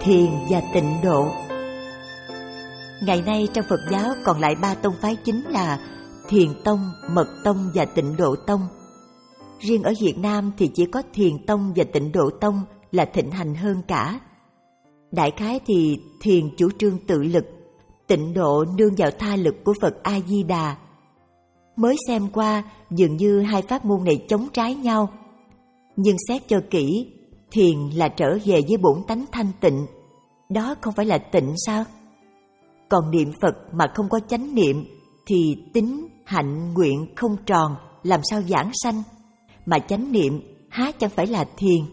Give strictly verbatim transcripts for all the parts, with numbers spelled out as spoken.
thiền và tịnh độ. Ngày nay trong Phật giáo còn lại ba tông phái chính là Thiền Tông, Mật Tông và Tịnh Độ Tông. Riêng ở Việt Nam thì chỉ có Thiền Tông và Tịnh Độ Tông là thịnh hành hơn cả. Đại khái thì thiền chủ trương tự lực, tịnh độ nương vào tha lực của Phật A-di-đà. Mới xem qua, dường như hai pháp môn này chống trái nhau. Nhưng xét cho kỹ, thiền là trở về với bổn tánh thanh tịnh. Đó không phải là tịnh sao? Còn niệm Phật mà không có chánh niệm thì tín, hạnh, nguyện không tròn, làm sao vãng sanh? Mà chánh niệm há chẳng phải là thiền?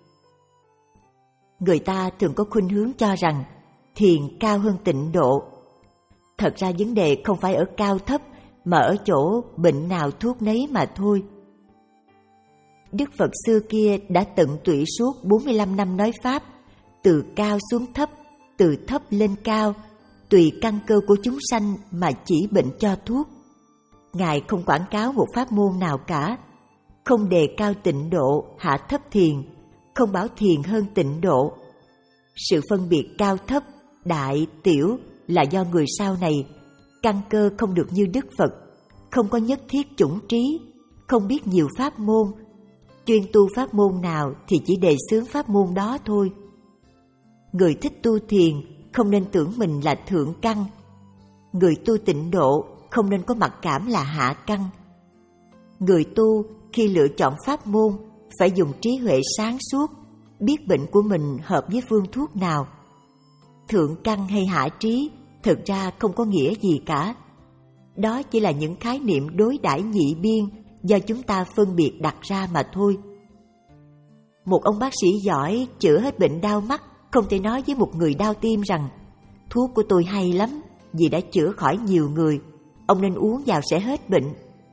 Người ta thường có khuynh hướng cho rằng thiền cao hơn tịnh độ. Thật ra vấn đề không phải ở cao thấp, mà ở chỗ bệnh nào thuốc nấy mà thôi. Đức Phật xưa kia đã tận tụy suốt bốn mươi lăm năm nói Pháp, từ cao xuống thấp, từ thấp lên cao, tùy căn cơ của chúng sanh mà chỉ bệnh cho thuốc. Ngài không quảng cáo một pháp môn nào cả, không đề cao tịnh độ, hạ thấp thiền, không bảo thiền hơn tịnh độ. Sự phân biệt cao thấp, đại, tiểu là do người sau này căn cơ không được như Đức Phật, không có nhất thiết chủng trí, không biết nhiều pháp môn, chuyên tu pháp môn nào thì chỉ đề xướng pháp môn đó thôi. Người thích tu thiền không nên tưởng mình là thượng căn, người tu tịnh độ không nên có mặc cảm là hạ căn. Người tu khi lựa chọn pháp môn phải dùng trí huệ sáng suốt, biết bệnh của mình hợp với phương thuốc nào. Thượng căn hay hạ trí thực ra không có nghĩa gì cả. Đó chỉ là những khái niệm đối đãi nhị biên do chúng ta phân biệt đặt ra mà thôi. Một ông bác sĩ giỏi chữa hết bệnh đau mắt không thể nói với một người đau tim rằng thuốc của tôi hay lắm vì đã chữa khỏi nhiều người, ông nên uống vào sẽ hết bệnh.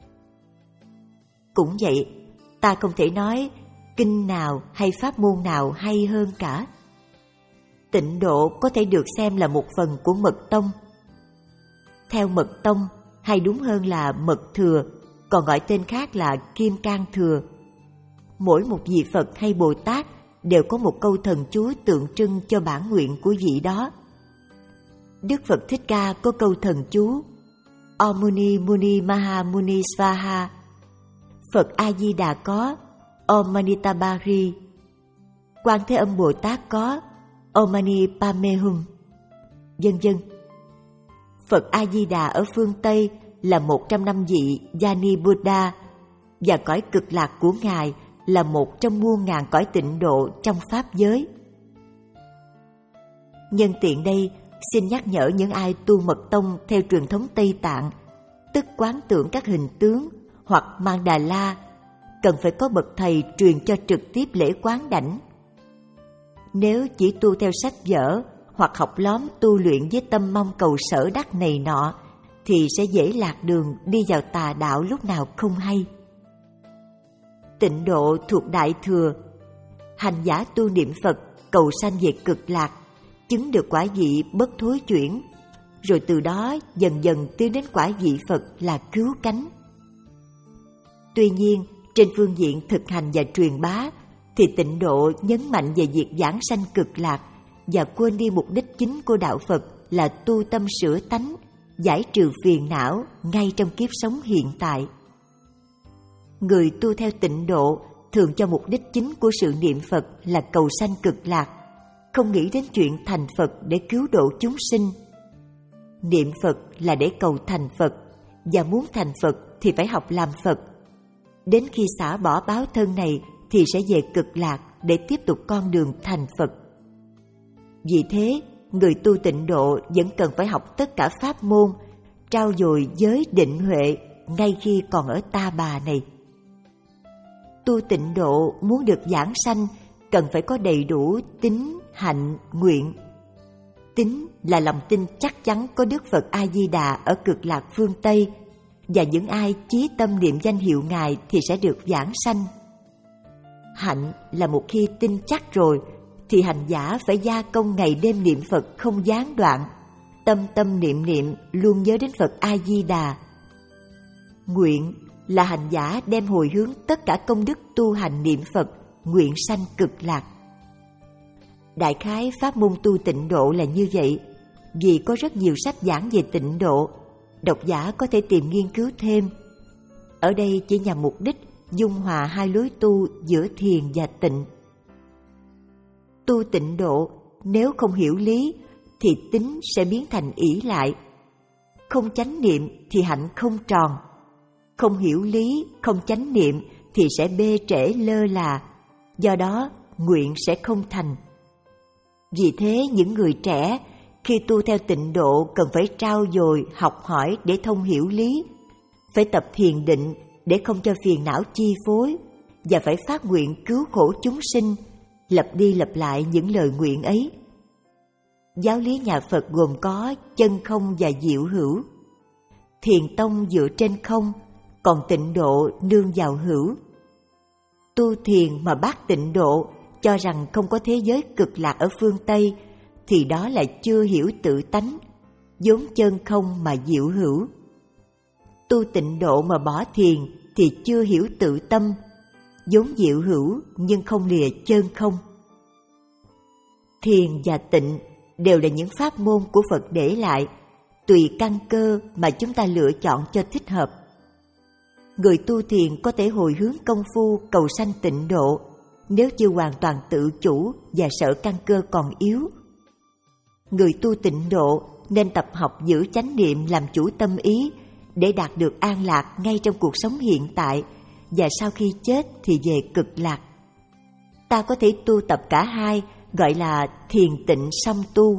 Cũng vậy, ta không thể nói kinh nào hay pháp môn nào hay hơn cả. Tịnh độ có thể được xem là một phần của Mật Tông. Theo Mật Tông, hay đúng hơn là Mật Thừa, còn gọi tên khác là Kim Cang Thừa, mỗi một vị Phật hay Bồ Tát đều có một câu thần chú tượng trưng cho bản nguyện của vị đó. Đức Phật Thích Ca có câu thần chú Om Muni Muni Maha Muni Svaha. Phật A-di-đà có Om Mani Tabari. Quan Thế Âm Bồ Tát có Om Mani Padme Hum, vân vân. Phật A-di-đà ở phương Tây là một trăm năm vị Yani Buddha, và cõi cực lạc của Ngài là một trong muôn ngàn cõi tịnh độ trong Pháp giới. Nhân tiện đây, xin nhắc nhở những ai tu Mật Tông theo truyền thống Tây Tạng, tức quán tưởng các hình tướng hoặc mang Đà La, cần phải có bậc thầy truyền cho trực tiếp lễ quán đảnh. Nếu chỉ tu theo sách vở hoặc học lóm tu luyện với tâm mong cầu sở đắc này nọ, thì sẽ dễ lạc đường đi vào tà đạo lúc nào không hay. Tịnh độ thuộc Đại Thừa, hành giả tu niệm Phật cầu sanh về cực lạc, chứng được quả vị bất thối chuyển, rồi từ đó dần dần tiến đến quả vị Phật là cứu cánh. Tuy nhiên, trên phương diện thực hành và truyền bá, thì tịnh độ nhấn mạnh về việc giảng sanh cực lạc và quên đi mục đích chính của đạo Phật là tu tâm sửa tánh, giải trừ phiền não ngay trong kiếp sống hiện tại. Người tu theo tịnh độ thường cho mục đích chính của sự niệm Phật là cầu sanh cực lạc, không nghĩ đến chuyện thành Phật để cứu độ chúng sinh. Niệm Phật là để cầu thành Phật, và muốn thành Phật thì phải học làm Phật. Đến khi xả bỏ báo thân này thì sẽ về cực lạc để tiếp tục con đường thành Phật. Vì thế, người tu tịnh độ vẫn cần phải học tất cả pháp môn, trau dồi giới định huệ ngay khi còn ở ta bà này. Tu tịnh độ muốn được vãng sanh cần phải có đầy đủ tín, hạnh, nguyện. Tín là lòng tin chắc chắn có Đức Phật A-di-đà ở cực lạc phương Tây, và những ai chí tâm niệm danh hiệu Ngài thì sẽ được vãng sanh. Hạnh là một khi tin chắc rồi thì hành giả phải gia công ngày đêm niệm Phật không gián đoạn, tâm tâm niệm niệm luôn nhớ đến Phật A-di-đà. Nguyện là hành giả đem hồi hướng tất cả công đức tu hành niệm Phật, nguyện sanh cực lạc. Đại khái pháp môn tu tịnh độ là như vậy. Vì có rất nhiều sách giảng về tịnh độ, độc giả có thể tìm nghiên cứu thêm. Ở đây chỉ nhằm mục đích dung hòa hai lối tu giữa thiền và tịnh. Tu tịnh độ nếu không hiểu lý thì tính sẽ biến thành ỷ lại. Không chánh niệm thì hạnh không tròn. Không hiểu lý, không chánh niệm thì sẽ bê trễ lơ là. Do đó nguyện sẽ không thành. Vì thế những người trẻ khi tu theo tịnh độ cần phải trau dồi, học hỏi để thông hiểu lý, phải tập thiền định để không cho phiền não chi phối, và phải phát nguyện cứu khổ chúng sinh, lặp đi lặp lại những lời nguyện ấy. Giáo lý nhà Phật gồm có chân không và diệu hữu. Thiền tông dựa trên không, còn tịnh độ nương vào hữu. Tu thiền mà bác tịnh độ cho rằng không có thế giới cực lạc ở phương Tây thì đó là chưa hiểu tự tánh, vốn chân không mà diệu hữu. Tu tịnh độ mà bỏ thiền thì chưa hiểu tự tâm, vốn diệu hữu nhưng không lìa chân không. Thiền và tịnh đều là những pháp môn của Phật để lại, tùy căn cơ mà chúng ta lựa chọn cho thích hợp. Người tu thiền có thể hồi hướng công phu cầu sanh tịnh độ nếu chưa hoàn toàn tự chủ và sợ căn cơ còn yếu. Người tu tịnh độ nên tập học giữ chánh niệm làm chủ tâm ý để đạt được an lạc ngay trong cuộc sống hiện tại, và sau khi chết thì về cực lạc. Ta có thể tu tập cả hai, gọi là thiền tịnh song tu.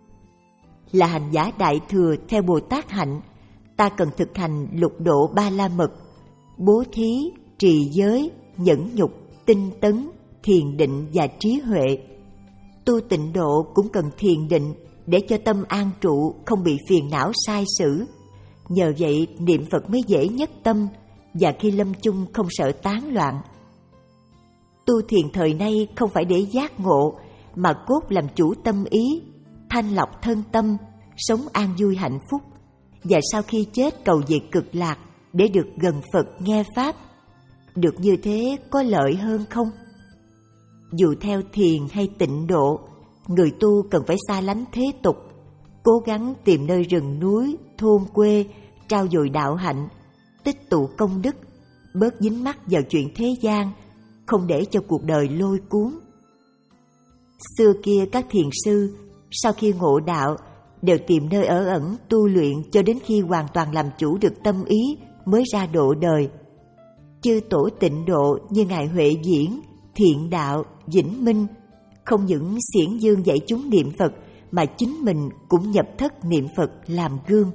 Là hành giả đại thừa theo Bồ Tát hạnh, ta cần thực hành lục độ ba la mật: bố thí, trì giới, nhẫn nhục, tinh tấn, thiền định và trí huệ. Tu tịnh độ cũng cần thiền định để cho tâm an trụ, không bị phiền não sai sử. Nhờ vậy niệm Phật mới dễ nhất tâm, và khi lâm chung không sợ tán loạn. Tu thiền thời nay không phải để giác ngộ, mà cốt làm chủ tâm ý, thanh lọc thân tâm, sống an vui hạnh phúc, và sau khi chết cầu về cực lạc để được gần Phật nghe Pháp. Được như thế có lợi hơn không? Dù theo thiền hay tịnh độ, người tu cần phải xa lánh thế tục, cố gắng tìm nơi rừng núi, thôn quê, trau dồi đạo hạnh, tích tụ công đức, bớt dính mắc vào chuyện thế gian, không để cho cuộc đời lôi cuốn. Xưa kia các thiền sư sau khi ngộ đạo đều tìm nơi ở ẩn tu luyện cho đến khi hoàn toàn làm chủ được tâm ý mới ra độ đời. Chư tổ tịnh độ như Ngài Huệ Diễn, Thiện Đạo, Vĩnh Minh không những xiển dương dạy chúng niệm Phật mà chính mình cũng nhập thất niệm Phật làm gương.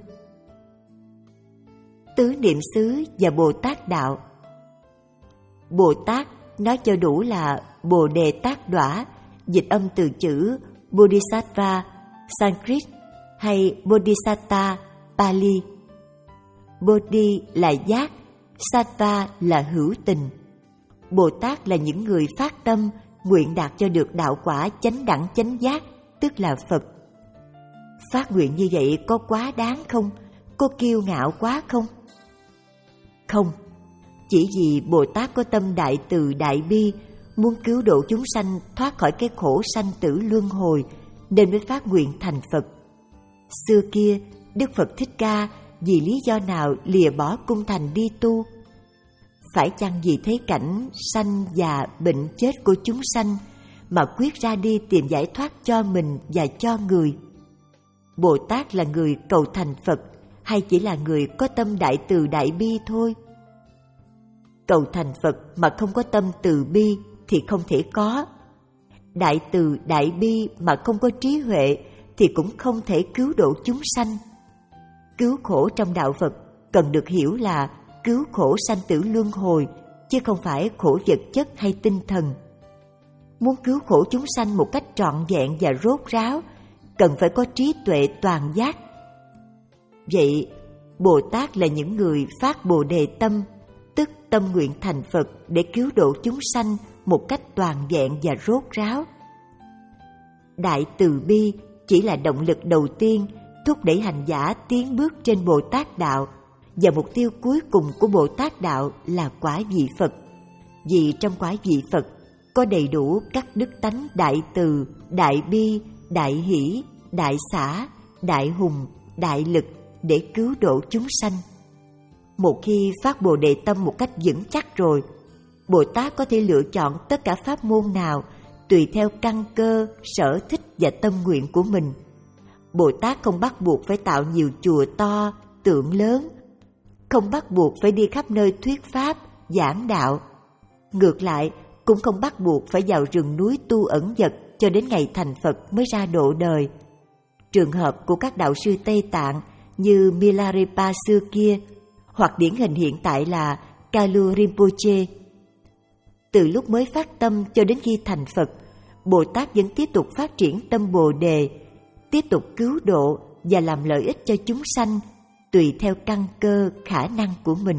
Tứ niệm xứ và Bồ Tát đạo. Bồ Tát nói cho đủ là Bồ Đề Tát Đỏa, dịch âm từ chữ Bodhisattva Sanskrit hay Bodhisatta Pali. Bodhi là giác, Sattva là hữu tình. Bồ Tát là những người phát tâm nguyện đạt cho được đạo quả chánh đẳng chánh giác, tức là Phật. Phát nguyện như vậy có quá đáng không? Có kiêu ngạo quá không? Không, chỉ vì Bồ Tát có tâm đại từ đại bi, muốn cứu độ chúng sanh thoát khỏi cái khổ sanh tử luân hồi, nên mới phát nguyện thành Phật. Xưa kia, Đức Phật Thích Ca vì lý do nào lìa bỏ cung thành đi tu? Phải chăng vì thấy cảnh sanh già bệnh chết của chúng sanh mà quyết ra đi tìm giải thoát cho mình và cho người? Bồ Tát là người cầu thành Phật hay chỉ là người có tâm đại từ đại bi thôi? Cầu thành Phật mà không có tâm từ bi thì không thể có. Đại từ đại bi mà không có trí huệ thì cũng không thể cứu độ chúng sanh. Cứu khổ trong đạo Phật cần được hiểu là cứu khổ sanh tử luân hồi, chứ không phải khổ vật chất hay tinh thần. Muốn cứu khổ chúng sanh một cách trọn vẹn và rốt ráo, cần phải có trí tuệ toàn giác. Vậy, Bồ Tát là những người phát Bồ Đề tâm, tức tâm nguyện thành Phật để cứu độ chúng sanh một cách toàn vẹn và rốt ráo. Đại từ bi chỉ là động lực đầu tiên thúc đẩy hành giả tiến bước trên Bồ Tát đạo, và mục tiêu cuối cùng của Bồ Tát đạo là quả vị Phật. Vì trong quả vị Phật, có đầy đủ các đức tánh đại từ, đại bi, đại hỷ, đại xả, đại hùng, đại lực để cứu độ chúng sanh. Một khi phát Bồ Đề tâm một cách vững chắc rồi, Bồ Tát có thể lựa chọn tất cả pháp môn nào tùy theo căn cơ, sở thích và tâm nguyện của mình. Bồ Tát không bắt buộc phải tạo nhiều chùa to, tượng lớn, không bắt buộc phải đi khắp nơi thuyết pháp, giảng đạo. Ngược lại, cũng không bắt buộc phải vào rừng núi tu ẩn dật cho đến ngày thành Phật mới ra độ đời. Trường hợp của các đạo sư Tây Tạng như Milarepa xưa kia, hoặc điển hình hiện tại là Kalu Rinpoche. Từ lúc mới phát tâm cho đến khi thành Phật, Bồ Tát vẫn tiếp tục phát triển tâm Bồ Đề, tiếp tục cứu độ và làm lợi ích cho chúng sanh, tùy theo căn cơ, khả năng của mình.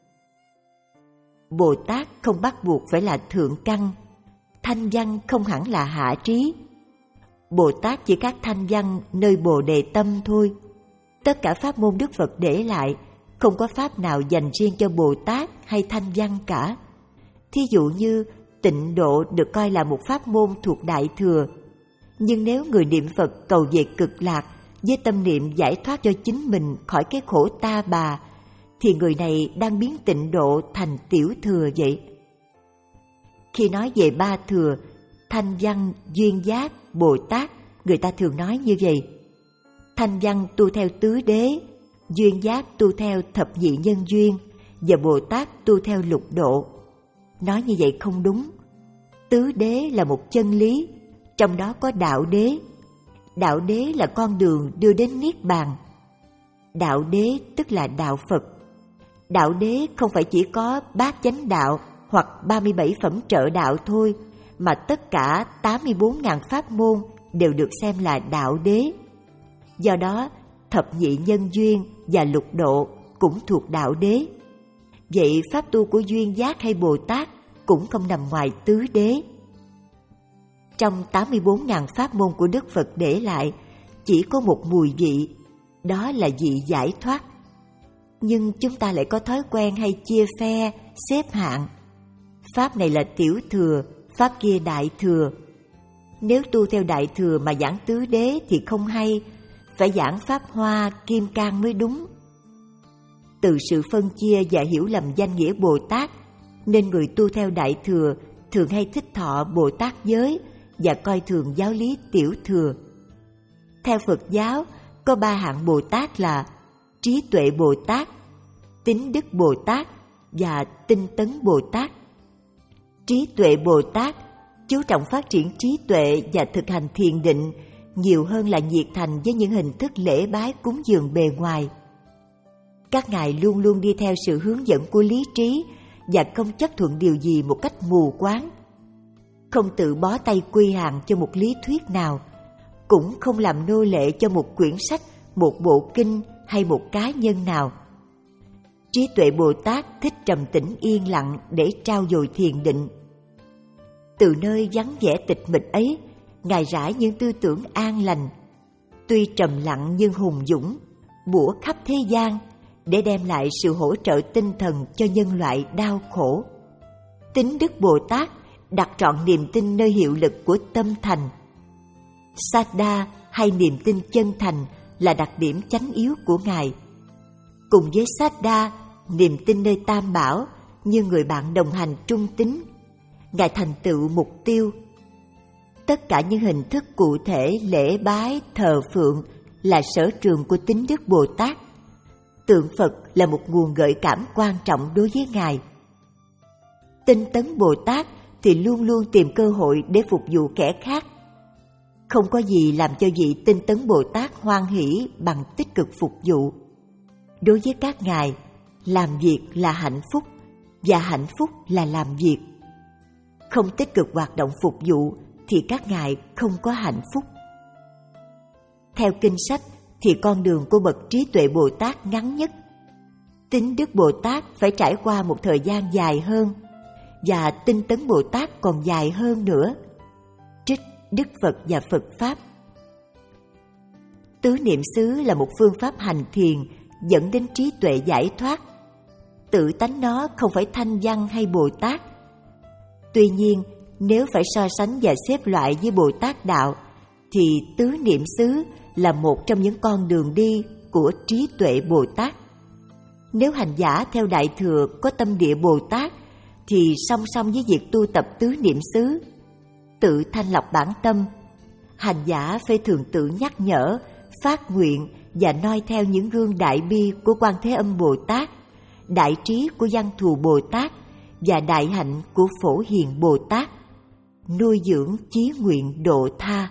Bồ Tát không bắt buộc phải là thượng căn, thanh văn không hẳn là hạ trí. Bồ Tát chỉ các thanh văn nơi Bồ Đề tâm thôi. Tất cả pháp môn Đức Phật để lại, không có pháp nào dành riêng cho Bồ Tát hay thanh văn cả. Thí dụ như tịnh độ được coi là một pháp môn thuộc Đại Thừa, nhưng nếu người niệm Phật cầu về cực lạc với tâm niệm giải thoát cho chính mình khỏi cái khổ ta bà, thì người này đang biến tịnh độ thành tiểu thừa vậy. Khi nói về ba thừa, thanh văn, duyên giác, Bồ Tát, người ta thường nói như vậy. Thanh văn tu theo tứ đế, duyên giác tu theo thập nhị nhân duyên, và Bồ Tát tu theo lục độ. Nói như vậy không đúng. Tứ đế là một chân lý, trong đó có đạo đế. Đạo đế là con đường đưa đến Niết Bàn. Đạo đế tức là đạo Phật. Đạo đế không phải chỉ có bát chánh đạo hoặc ba mươi bảy phẩm trợ đạo thôi, mà tất cả tám mươi bốn nghìn pháp môn đều được xem là đạo đế. Do đó, thập nhị nhân duyên và lục độ cũng thuộc đạo đế. Vậy pháp tu của duyên giác hay Bồ Tát cũng không nằm ngoài tứ đế. Trong tám mươi bốn nghìn pháp môn của Đức Phật để lại, chỉ có một mùi vị, đó là vị giải thoát. Nhưng chúng ta lại có thói quen hay chia phe, xếp hạng. Pháp này là tiểu thừa, pháp kia đại thừa. Nếu tu theo đại thừa mà giảng tứ đế thì không hay, phải giảng pháp hoa, kim cang mới đúng. Từ sự phân chia và hiểu lầm danh nghĩa Bồ Tát, nên người tu theo đại thừa thường hay thích thọ Bồ Tát giới và coi thường giáo lý tiểu thừa. Theo Phật giáo, có ba hạng Bồ Tát là trí tuệ Bồ Tát, tín đức Bồ Tát và tinh tấn Bồ Tát. Trí tuệ Bồ Tát chú trọng phát triển trí tuệ và thực hành thiền định nhiều hơn là nhiệt thành với những hình thức lễ bái cúng dường bề ngoài. Các ngài luôn luôn đi theo sự hướng dẫn của lý trí và không chấp thuận điều gì một cách mù quáng, không tự bó tay quy hàng cho một lý thuyết nào, cũng không làm nô lệ cho một quyển sách, một bộ kinh hay một cá nhân nào. Trí tuệ Bồ Tát thích trầm tĩnh yên lặng để trau dồi thiền định. Từ nơi vắng vẻ tịch mịch ấy, ngài rải những tư tưởng an lành, tuy trầm lặng nhưng hùng dũng, bủa khắp thế gian để đem lại sự hỗ trợ tinh thần cho nhân loại đau khổ. Tín đức Bồ Tát đặt trọn niềm tin nơi hiệu lực của tâm thành. Saddha hay niềm tin chân thành là đặc điểm chánh yếu của ngài. Cùng với Saddha, niềm tin nơi Tam Bảo như người bạn đồng hành trung tín, ngài thành tựu mục tiêu. Tất cả những hình thức cụ thể lễ bái, thờ phượng là sở trường của tín đức Bồ Tát. Tượng Phật là một nguồn gợi cảm quan trọng đối với ngài. Tinh tấn Bồ Tát thì luôn luôn tìm cơ hội để phục vụ kẻ khác. Không có gì làm cho vị tinh tấn Bồ Tát hoan hỷ bằng tích cực phục vụ. Đối với các ngài, làm việc là hạnh phúc và hạnh phúc là làm việc. Không tích cực hoạt động phục vụ thì các ngài không có hạnh phúc. Theo kinh sách thì con đường của bậc trí tuệ Bồ Tát ngắn nhất. Tín đức Bồ Tát phải trải qua một thời gian dài hơn, và tinh tấn Bồ Tát còn dài hơn nữa. Trích Đức Phật và Phật Pháp. Tứ niệm xứ là một phương pháp hành thiền dẫn đến trí tuệ giải thoát. Tự tánh nó không phải thanh văn hay Bồ Tát. Tuy nhiên, Nếu phải so sánh và xếp loại với Bồ Tát Đạo, thì tứ niệm xứ là một trong những con đường đi của trí tuệ Bồ Tát. Nếu hành giả theo Đại Thừa có tâm địa Bồ Tát, thì song song với việc tu tập tứ niệm xứ, tự thanh lọc bản tâm, hành giả phải thường tự nhắc nhở, phát nguyện và noi theo những gương đại bi của Quan Thế Âm Bồ Tát, đại trí của Văn Thù Bồ Tát và đại hạnh của Phổ Hiền Bồ Tát, nuôi dưỡng chí nguyện độ tha.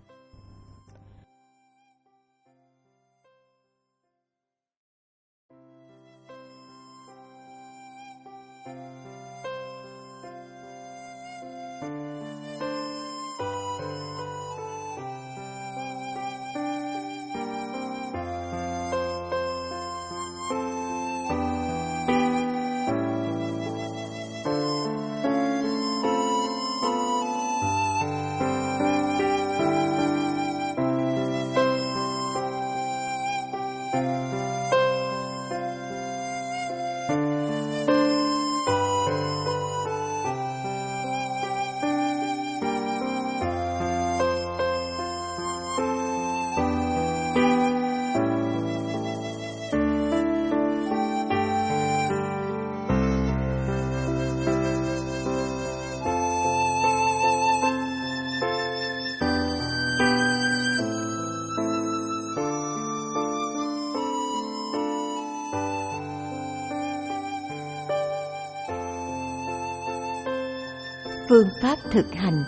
Phương pháp thực hành.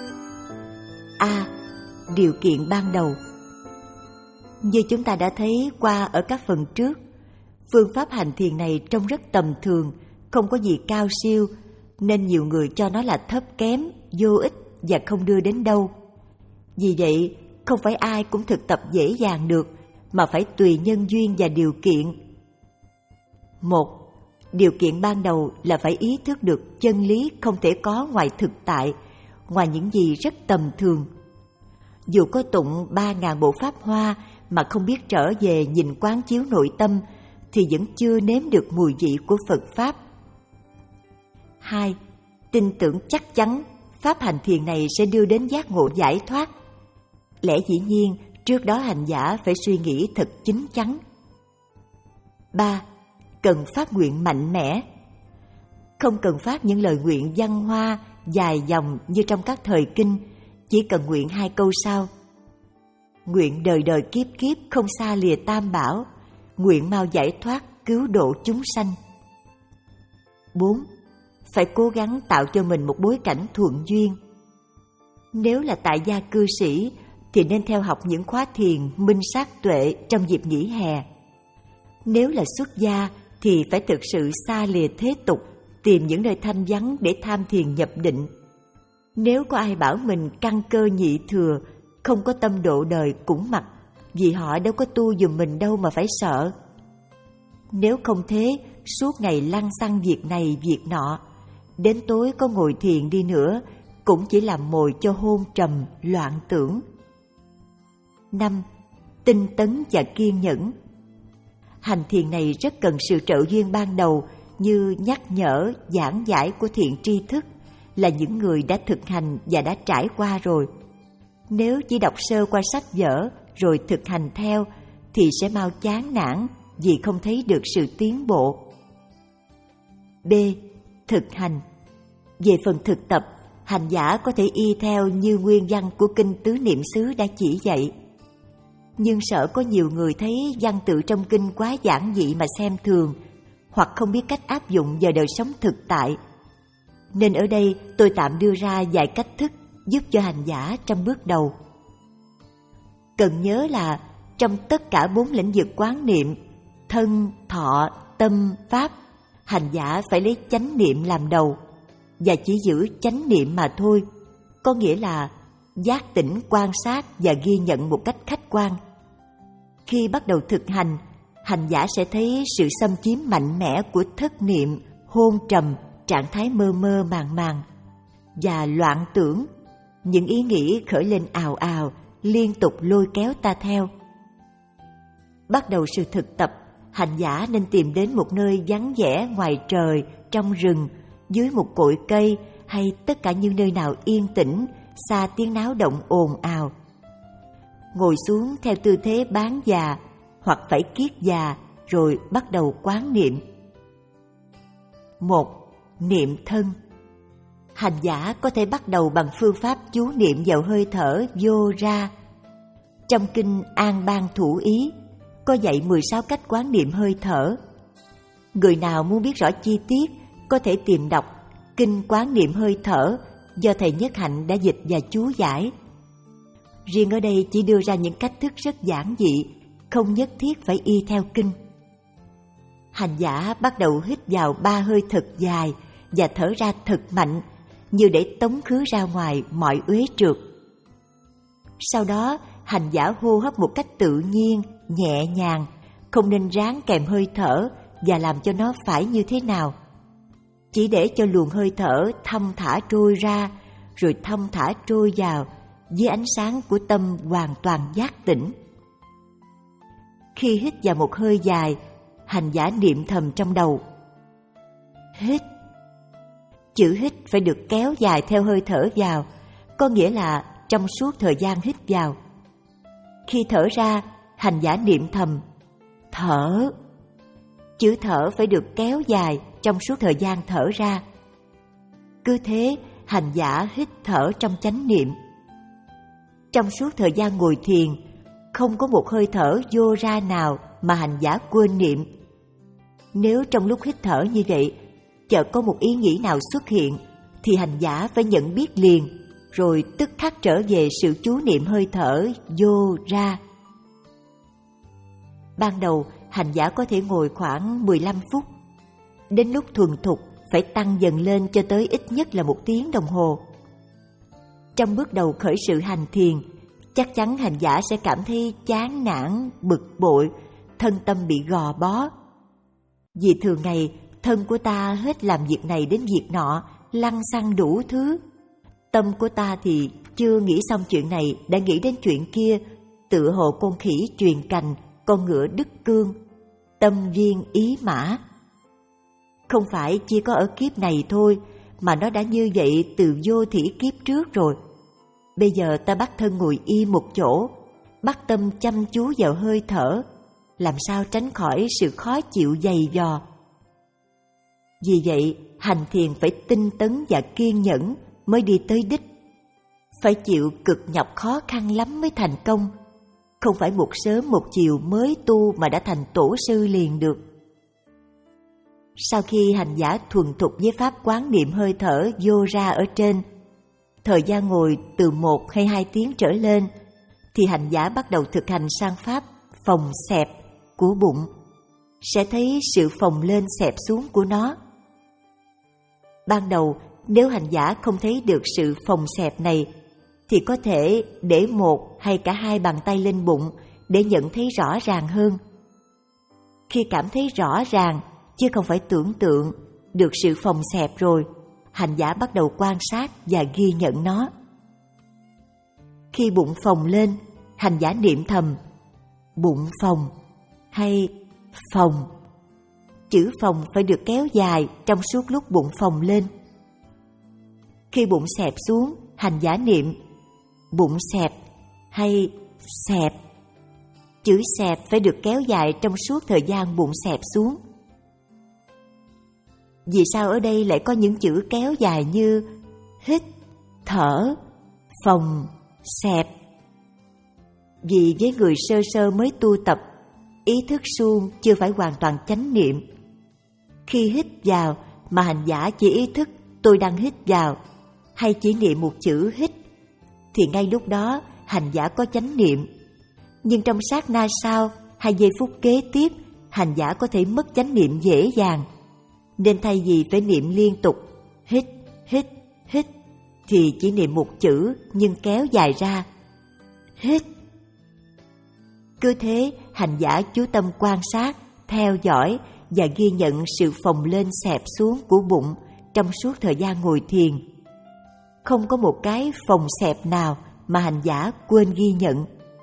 A. Điều kiện ban đầu. Như chúng ta đã thấy qua ở các phần trước, phương pháp hành thiền này trông rất tầm thường, không có gì cao siêu, nên nhiều người cho nó là thấp kém, vô ích và không đưa đến đâu. Vì vậy, không phải ai cũng thực tập dễ dàng được, mà phải tùy nhân duyên và điều kiện. Một. Điều kiện ban đầu là phải ý thức được chân lý không thể có ngoài thực tại, ngoài những gì rất tầm thường. Dù có tụng ba ngàn bộ pháp hoa mà không biết trở về nhìn quán chiếu nội tâm, thì vẫn chưa nếm được mùi vị của Phật Pháp. Hai. Tin tưởng chắc chắn pháp hành thiền này sẽ đưa đến giác ngộ giải thoát. Lẽ dĩ nhiên, trước đó hành giả phải suy nghĩ thật chín chắn. Ba. Cần phát nguyện mạnh mẽ. Không cần phát những lời nguyện văn hoa, dài dòng như trong các thời kinh, chỉ cần nguyện hai câu sau: nguyện đời đời kiếp kiếp không xa lìa tam bảo, nguyện mau giải thoát cứu độ chúng sanh. Bốn. Phải cố gắng tạo cho mình một bối cảnh thuận duyên. Nếu là tại gia cư sĩ thì nên theo học những khóa thiền minh sát tuệ trong dịp nghỉ hè. Nếu là xuất gia thì phải thực sự xa lìa thế tục, tìm những nơi thanh vắng để tham thiền nhập định. Nếu có ai bảo mình căn cơ nhị thừa, không có tâm độ đời cũng mặc, vì họ đâu có tu giùm mình đâu mà phải sợ. Nếu không thế, suốt ngày lăng xăng việc này việc nọ, đến tối có ngồi thiền đi nữa cũng chỉ làm mồi cho hôn trầm, loạn tưởng. Năm. Tinh tấn và kiên nhẫn. Hành thiền này rất cần sự trợ duyên ban đầu như nhắc nhở, giảng giải của thiện tri thức, là những người đã thực hành và đã trải qua rồi. Nếu chỉ đọc sơ qua sách vở rồi thực hành theo thì sẽ mau chán nản vì không thấy được sự tiến bộ. B. Thực hành. Về phần thực tập, hành giả có thể y theo như nguyên văn của kinh Tứ Niệm xứ đã chỉ dạy. Nhưng sợ có nhiều người thấy văn tự trong kinh quá giản dị mà xem thường, hoặc không biết cách áp dụng vào đời sống thực tại. Nên ở đây tôi tạm đưa ra vài cách thức giúp cho hành giả trong bước đầu. Cần nhớ là trong tất cả bốn lĩnh vực quán niệm, thân, thọ, tâm, pháp, hành giả phải lấy chánh niệm làm đầu, và chỉ giữ chánh niệm mà thôi, có nghĩa là giác tỉnh quan sát và ghi nhận một cách khách quan. Khi bắt đầu thực hành, hành giả sẽ thấy sự xâm chiếm mạnh mẽ của thất niệm, hôn trầm, trạng thái mơ mơ màng màng và loạn tưởng, những ý nghĩ khởi lên ào ào, liên tục lôi kéo ta theo. Bắt đầu sự thực tập, hành giả nên tìm đến một nơi vắng vẻ ngoài trời, trong rừng, dưới một cội cây hay tất cả những nơi nào yên tĩnh, xa tiếng náo động ồn ào. Ngồi xuống theo tư thế bán già hoặc phải kiết già rồi bắt đầu quán niệm. Một. Niệm thân. Hành giả có thể bắt đầu bằng phương pháp chú niệm vào hơi thở vô ra. Trong kinh An Bang Thủ Ý có dạy mười sáu cách quán niệm hơi thở. Người nào muốn biết rõ chi tiết có thể tìm đọc kinh quán niệm hơi thở do thầy Nhất Hạnh đã dịch và chú giải. Riêng ở đây chỉ đưa ra những cách thức rất giản dị, không nhất thiết phải y theo kinh. Hành giả bắt đầu hít vào ba hơi thật dài và thở ra thật mạnh, như để tống khứ ra ngoài mọi uế trượt. Sau đó, hành giả hô hấp một cách tự nhiên, nhẹ nhàng, không nên ráng kèm hơi thở và làm cho nó phải như thế nào. Chỉ để cho luồng hơi thở thong thả trôi ra, rồi thong thả trôi vào dưới ánh sáng của tâm hoàn toàn giác tỉnh. Khi hít vào một hơi dài, hành giả niệm thầm trong đầu: hít. Chữ hít phải được kéo dài theo hơi thở vào, có nghĩa là trong suốt thời gian hít vào. Khi thở ra, hành giả niệm thầm: thở. Chữ thở phải được kéo dài trong suốt thời gian thở ra. Cứ thế, hành giả hít thở trong chánh niệm. Trong suốt thời gian ngồi thiền, không có một hơi thở vô ra nào mà hành giả quên niệm. Nếu trong lúc hít thở như vậy, chợt có một ý nghĩ nào xuất hiện, thì hành giả phải nhận biết liền, rồi tức khắc trở về sự chú niệm hơi thở vô ra. Ban đầu, hành giả có thể ngồi khoảng mười lăm phút. Đến lúc thuần thục, phải tăng dần lên cho tới ít nhất là một tiếng đồng hồ. Trong bước đầu khởi sự hành thiền, chắc chắn hành giả sẽ cảm thấy chán nản, bực bội, thân tâm bị gò bó. Vì thường ngày, thân của ta hết làm việc này đến việc nọ, lăng xăng đủ thứ. Tâm của ta thì chưa nghĩ xong chuyện này đã nghĩ đến chuyện kia, tựa hồ con khỉ truyền cành, con ngựa đứt cương, tâm viên ý mã. Không phải chỉ có ở kiếp này thôi, mà nó đã như vậy từ vô thỉ kiếp trước rồi. Bây giờ ta bắt thân ngồi im một chỗ, bắt tâm chăm chú vào hơi thở, làm sao tránh khỏi sự khó chịu dày vò. Vì vậy, hành thiền phải tinh tấn và kiên nhẫn mới đi tới đích. Phải chịu cực nhọc khó khăn lắm mới thành công, không phải một sớm một chiều mới tu mà đã thành tổ sư liền được. Sau khi hành giả thuần thục với pháp quán niệm hơi thở vô ra ở trên, thời gian ngồi từ một hay hai tiếng trở lên, thì hành giả bắt đầu thực hành sang pháp phồng xẹp của bụng, sẽ thấy sự phồng lên xẹp xuống của nó. Ban đầu, nếu hành giả không thấy được sự phồng xẹp này, thì có thể để một hay cả hai bàn tay lên bụng để nhận thấy rõ ràng hơn. Khi cảm thấy rõ ràng, chứ không phải tưởng tượng, được sự phồng xẹp rồi, hành giả bắt đầu quan sát và ghi nhận nó. Khi bụng phồng lên, hành giả niệm thầm: bụng phồng hay phồng. Chữ phồng phải được kéo dài trong suốt lúc bụng phồng lên. Khi bụng xẹp xuống, hành giả niệm: bụng xẹp hay xẹp. Chữ xẹp phải được kéo dài trong suốt thời gian bụng xẹp xuống. Vì sao ở đây lại có những chữ kéo dài như hít, thở, phồng, xẹp? Vì với người sơ sơ mới tu tập, ý thức suông chưa phải hoàn toàn chánh niệm. Khi hít vào mà hành giả chỉ ý thức tôi đang hít vào, hay chỉ niệm một chữ hít, thì ngay lúc đó hành giả có chánh niệm. Nhưng trong sát na sau hay giây phút kế tiếp, hành giả có thể mất chánh niệm dễ dàng. Nên thay vì phải niệm liên tục hít, hít, hít, thì chỉ niệm một chữ nhưng kéo dài ra hít. Cứ thế, hành giả chú tâm quan sát, theo dõi và ghi nhận sự phồng lên xẹp xuống của bụng trong suốt thời gian ngồi thiền. Không có một cái phồng xẹp nào mà hành giả quên ghi nhận.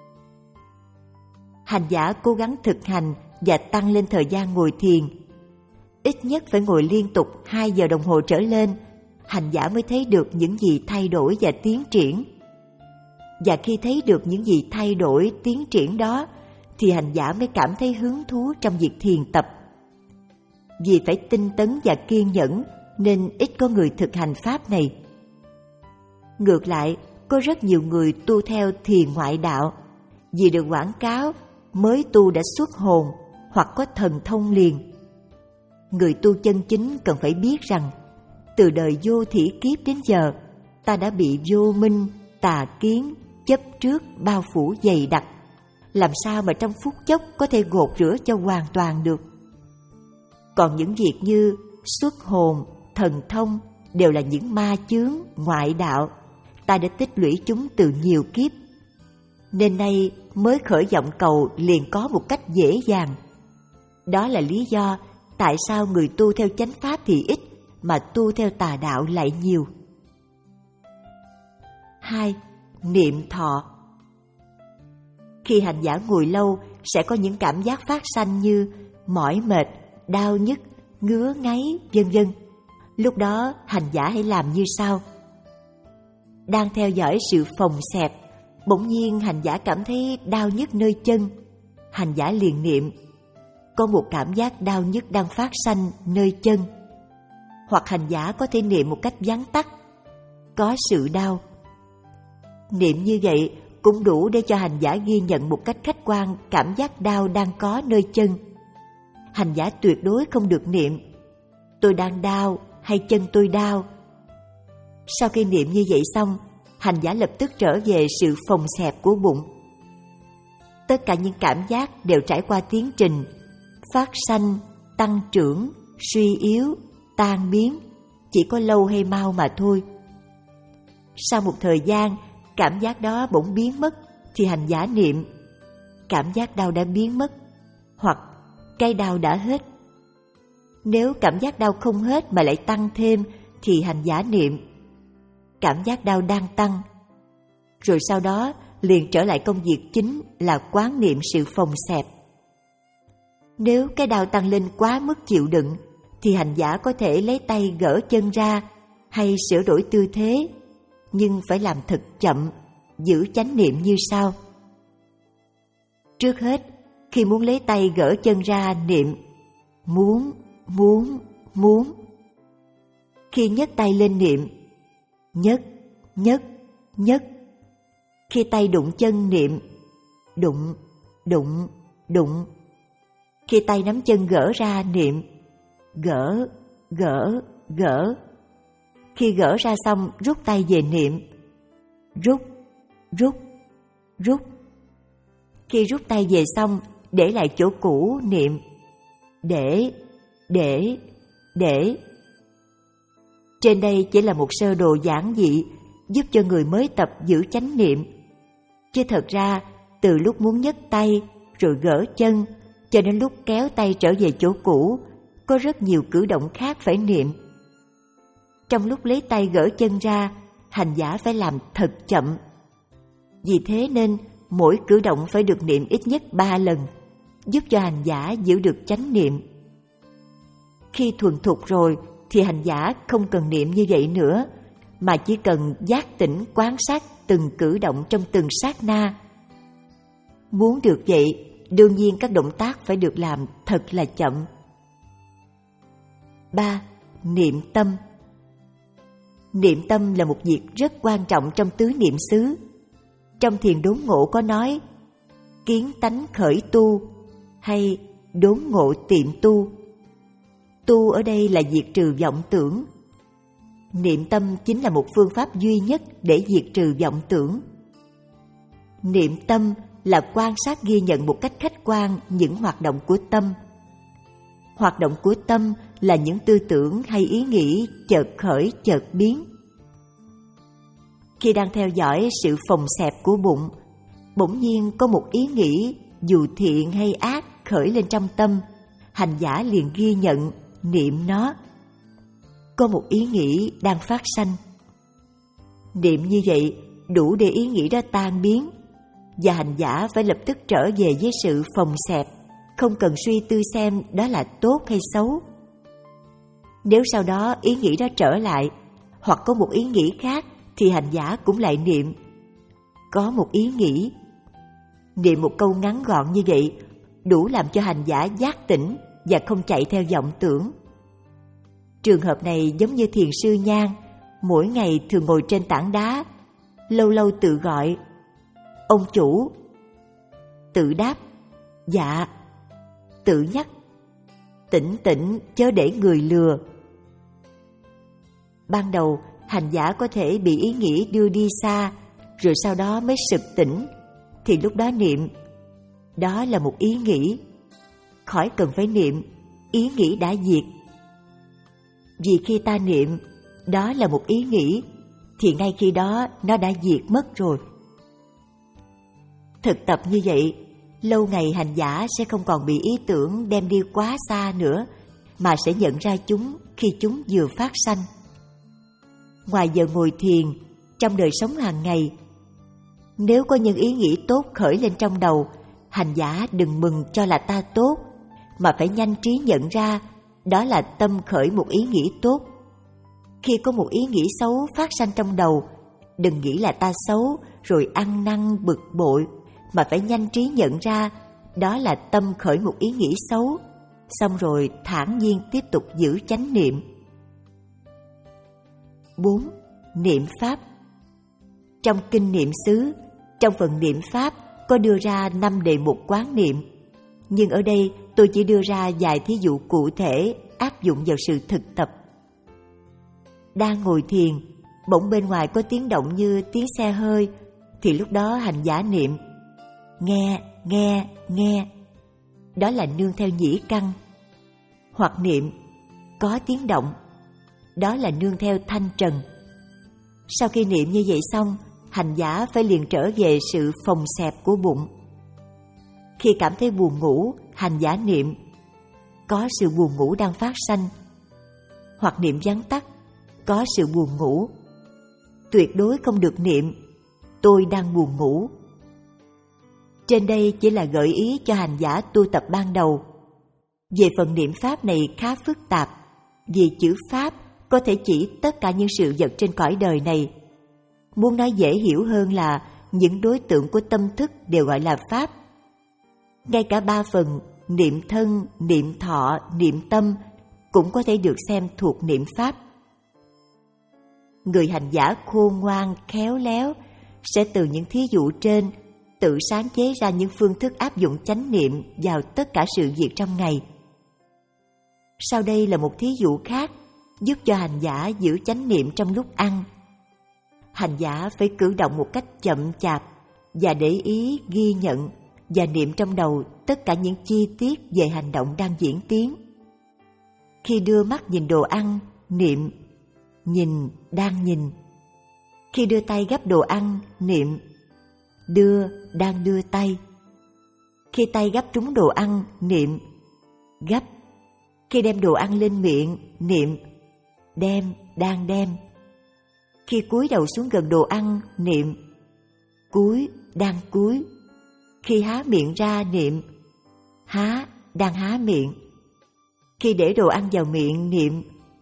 Hành giả cố gắng thực hành và tăng lên thời gian ngồi thiền. Ít nhất phải ngồi liên tục hai giờ đồng hồ trở lên, hành giả mới thấy được những gì thay đổi và tiến triển. Và khi thấy được những gì thay đổi, tiến triển đó, thì hành giả mới cảm thấy hứng thú trong việc thiền tập. Vì phải tinh tấn và kiên nhẫn nên ít có người thực hành pháp này. Ngược lại, có rất nhiều người tu theo thiền ngoại đạo, vì được quảng cáo mới tu đã xuất hồn hoặc có thần thông liền. Người tu chân chính cần phải biết rằng, từ đời vô thỉ kiếp đến giờ, ta đã bị vô minh, tà kiến, chấp trước bao phủ dày đặc. Làm sao mà trong phút chốc có thể gột rửa cho hoàn toàn được? Còn những việc như xuất hồn, thần thông đều là những ma chướng, ngoại đạo. Ta đã tích lũy chúng từ nhiều kiếp, nên nay mới khởi vọng cầu liền có một cách dễ dàng. Đó là lý do tại sao người tu theo chánh pháp thì ít, mà tu theo tà đạo lại nhiều. Hai. Niệm thọ. Khi hành giả ngồi lâu, sẽ có những cảm giác phát sanh như mỏi mệt, đau nhức, ngứa ngáy, vân vân. Lúc đó hành giả hãy làm như sau. Đang theo dõi sự phồng xẹp, bỗng nhiên hành giả cảm thấy đau nhức nơi chân. Hành giả liền niệm, có một cảm giác đau nhức đang phát sanh nơi chân. Hoặc hành giả có thể niệm một cách vắn tắt, có sự đau. Niệm như vậy cũng đủ để cho hành giả ghi nhận một cách khách quan cảm giác đau đang có nơi chân. Hành giả tuyệt đối không được niệm, tôi đang đau hay chân tôi đau. Sau khi niệm như vậy xong, hành giả lập tức trở về sự phồng xẹp của bụng. Tất cả những cảm giác đều trải qua tiến trình phát sanh, tăng trưởng, suy yếu, tan biến, chỉ có lâu hay mau mà thôi. Sau một thời gian, cảm giác đó bỗng biến mất, thì hành giả niệm, cảm giác đau đã biến mất, hoặc cái đau đã hết. Nếu cảm giác đau không hết mà lại tăng thêm, thì hành giả niệm, cảm giác đau đang tăng. Rồi sau đó liền trở lại công việc chính là quán niệm sự phồng xẹp. Nếu cái đau tăng lên quá mức chịu đựng, thì hành giả có thể lấy tay gỡ chân ra hay sửa đổi tư thế, nhưng phải làm thật chậm, giữ chánh niệm như sau. Trước hết, khi muốn lấy tay gỡ chân ra, niệm muốn, muốn, muốn. Khi nhấc tay lên niệm nhấc, nhấc, nhấc. Khi tay đụng chân niệm đụng, đụng, đụng. Khi tay nắm chân gỡ ra niệm gỡ, gỡ, gỡ. Khi gỡ ra xong rút tay về niệm rút, rút, rút. Khi rút tay về xong để lại chỗ cũ niệm để, để, để. Trên đây chỉ là một sơ đồ giản dị giúp cho người mới tập giữ chánh niệm. Chứ thật ra từ lúc muốn nhấc tay rồi gỡ chân cho đến lúc kéo tay trở về chỗ cũ, có rất nhiều cử động khác phải niệm. Trong lúc lấy tay gỡ chân ra, hành giả phải làm thật chậm. Vì thế nên mỗi cử động phải được niệm ít nhất ba lần, giúp cho hành giả giữ được chánh niệm. Khi thuần thục rồi thì hành giả không cần niệm như vậy nữa, mà chỉ cần giác tỉnh quan sát từng cử động trong từng sát na. Muốn được vậy, đương nhiên các động tác phải được làm thật là chậm. Ba. Niệm tâm. Niệm tâm là một việc rất quan trọng trong tứ niệm xứ. Trong thiền đốn ngộ có nói, kiến tánh khởi tu, hay đốn ngộ tiệm tu. Tu ở đây là diệt trừ vọng tưởng. Niệm tâm chính là một phương pháp duy nhất để diệt trừ vọng tưởng. Niệm tâm là quan sát ghi nhận một cách khách quan những hoạt động của tâm. Hoạt động của tâm là những tư tưởng hay ý nghĩ chợt khởi chợt biến. Khi đang theo dõi sự phồng xẹp của bụng, bỗng nhiên có một ý nghĩ dù thiện hay ác khởi lên trong tâm, hành giả liền ghi nhận, niệm nó. Có một ý nghĩ đang phát sanh. Niệm như vậy đủ để ý nghĩ đó tan biến, và hành giả phải lập tức trở về với sự phồng xẹp, không cần suy tư xem đó là tốt hay xấu. Nếu sau đó ý nghĩ đó trở lại, hoặc có một ý nghĩ khác thì hành giả cũng lại niệm. Có một ý nghĩ, niệm một câu ngắn gọn như vậy đủ làm cho hành giả giác tỉnh và không chạy theo vọng tưởng. Trường hợp này giống như thiền sư Nhan, mỗi ngày thường ngồi trên tảng đá, lâu lâu tự gọi, ông chủ, tự đáp, dạ, tự nhắc, tỉnh tỉnh chớ để người lừa. Ban đầu, hành giả có thể bị ý nghĩ đưa đi xa, rồi sau đó mới sực tỉnh, thì lúc đó niệm, đó là một ý nghĩ. Khỏi cần phải niệm, ý nghĩ đã diệt. Vì khi ta niệm, đó là một ý nghĩ, thì ngay khi đó nó đã diệt mất rồi. Thực tập như vậy, lâu ngày hành giả sẽ không còn bị ý tưởng đem đi quá xa nữa, mà sẽ nhận ra chúng khi chúng vừa phát sanh. Ngoài giờ ngồi thiền, trong đời sống hàng ngày, nếu có những ý nghĩ tốt khởi lên trong đầu, hành giả đừng mừng cho là ta tốt, mà phải nhanh trí nhận ra đó là tâm khởi một ý nghĩ tốt. Khi có một ý nghĩ xấu phát sanh trong đầu, đừng nghĩ là ta xấu rồi ăn năn bực bội, mà phải nhanh trí nhận ra đó là tâm khởi một ý nghĩ xấu, xong rồi thản nhiên tiếp tục giữ chánh niệm. bốn. Niệm Pháp. Trong kinh niệm xứ, trong phần niệm Pháp có đưa ra năm đề mục quán niệm, nhưng ở đây tôi chỉ đưa ra vài thí dụ cụ thể áp dụng vào sự thực tập. Đang ngồi thiền, bỗng bên ngoài có tiếng động như tiếng xe hơi, thì lúc đó hành giả niệm nghe, nghe, nghe. Đó là nương theo nhĩ căn. Hoặc niệm có tiếng động, đó là nương theo thanh trần. Sau khi niệm như vậy xong, hành giả phải liền trở về sự phồng xẹp của bụng. Khi cảm thấy buồn ngủ, hành giả niệm có sự buồn ngủ đang phát sanh. Hoặc niệm vắn tắt, có sự buồn ngủ. Tuyệt đối không được niệm tôi đang buồn ngủ. Trên đây chỉ là gợi ý cho hành giả tu tập ban đầu. Về phần niệm Pháp này khá phức tạp, vì chữ Pháp có thể chỉ tất cả những sự vật trên cõi đời này. Muốn nói dễ hiểu hơn là những đối tượng của tâm thức đều gọi là Pháp. Ngay cả ba phần niệm thân, niệm thọ, niệm tâm cũng có thể được xem thuộc niệm Pháp. Người hành giả khôn ngoan, khéo léo sẽ từ những thí dụ trên tự sáng chế ra những phương thức áp dụng chánh niệm vào tất cả sự việc trong ngày. Sau đây là một thí dụ khác giúp cho hành giả giữ chánh niệm trong lúc ăn. Hành giả phải cử động một cách chậm chạp và để ý ghi nhận và niệm trong đầu tất cả những chi tiết về hành động đang diễn tiến. Khi đưa mắt nhìn đồ ăn, niệm nhìn, đang nhìn. Khi đưa tay gắp đồ ăn, niệm đưa, đang đưa tay. Khi tay gắp trúng đồ ăn, niệm gắp. Khi đem đồ ăn lên miệng, niệm đem, đang đem. Khi cúi đầu xuống gần đồ ăn, niệm cúi, đang cúi. Khi há miệng ra, niệm há, đang há miệng. Khi để đồ ăn vào miệng, niệm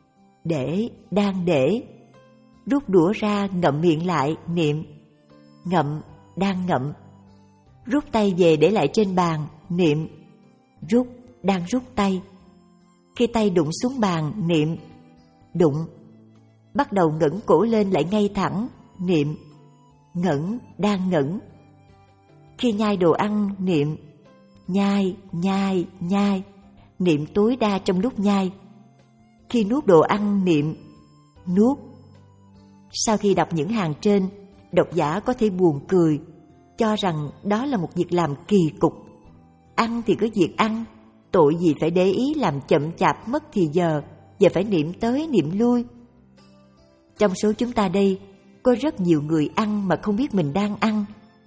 để, đang để. Rút đũa ra ngậm miệng lại, niệm ngậm, đang ngậm. Rút tay về để lại trên bàn, niệm rút, đang rút tay. Khi tay đụng xuống bàn, niệm đụng. Bắt đầu ngẩng cổ lên lại ngay thẳng, niệm ngẩng, đang ngẩng. Khi nhai đồ ăn, niệm nhai, nhai, nhai. Niệm tối đa trong lúc nhai. Khi nuốt đồ ăn, niệm nuốt. Sau khi đọc những hàng trên, độc giả có thể buồn cười, cho rằng đó là một việc làm kỳ cục. Ăn thì cứ việc ăn, tội gì phải để ý làm chậm chạp mất thì giờ và phải niệm tới niệm lui. Trong số chúng ta đây, có rất nhiều người ăn mà không biết mình đang ăn.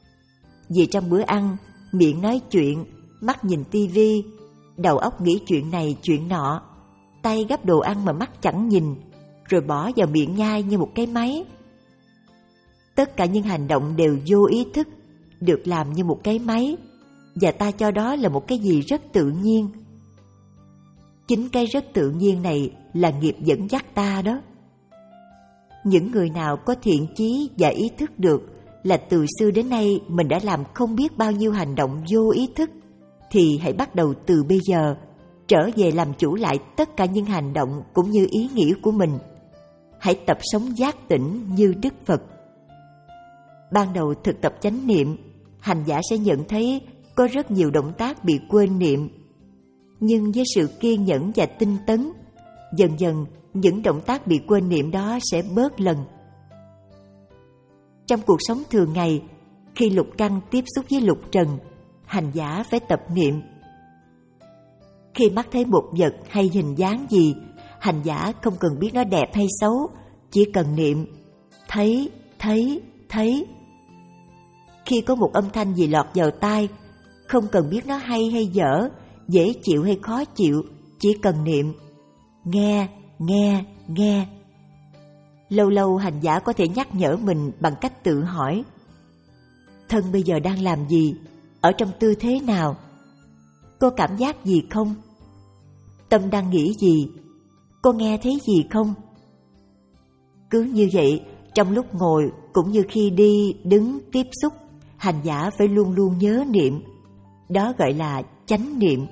Vì trong bữa ăn, miệng nói chuyện, mắt nhìn tivi, đầu óc nghĩ chuyện này chuyện nọ, tay gắp đồ ăn mà mắt chẳng nhìn, rồi bỏ vào miệng nhai như một cái máy. Tất cả những hành động đều vô ý thức, được làm như một cái máy, và ta cho đó là một cái gì rất tự nhiên. Chính cái rất tự nhiên này là nghiệp dẫn dắt ta đó. những người nào có thiện chí và ý thức được là từ xưa đến nay mình đã làm không biết bao nhiêu hành động vô ý thức, thì hãy bắt đầu từ bây giờ trở về làm chủ lại tất cả những hành động cũng như ý nghĩ của mình. Hãy tập sống giác tỉnh như Đức Phật. Ban đầu thực tập chánh niệm, hành giả sẽ nhận thấy có rất nhiều động tác bị quên niệm. Nhưng với sự kiên nhẫn và tinh tấn, dần dần những động tác bị quên niệm đó sẽ bớt lần. Trong cuộc sống thường ngày, khi lục căn tiếp xúc với lục trần, hành giả phải tập niệm. Khi mắt thấy một vật hay hình dáng gì, hành giả không cần biết nó đẹp hay xấu, chỉ cần niệm thấy, thấy, thấy. Khi có một âm thanh gì lọt vào tai, không cần biết nó hay hay dở, dễ chịu hay khó chịu, chỉ cần niệm nghe, nghe, nghe. Lâu lâu hành giả có thể nhắc nhở mình bằng cách tự hỏi: thân bây giờ đang làm gì? Ở trong tư thế nào? Có cảm giác gì không? Tâm đang nghĩ gì? Có nghe thấy gì không? Cứ như vậy, trong lúc ngồi cũng như khi đi, đứng, tiếp xúc, hành giả phải luôn luôn nhớ niệm. Đó gọi là chánh niệm.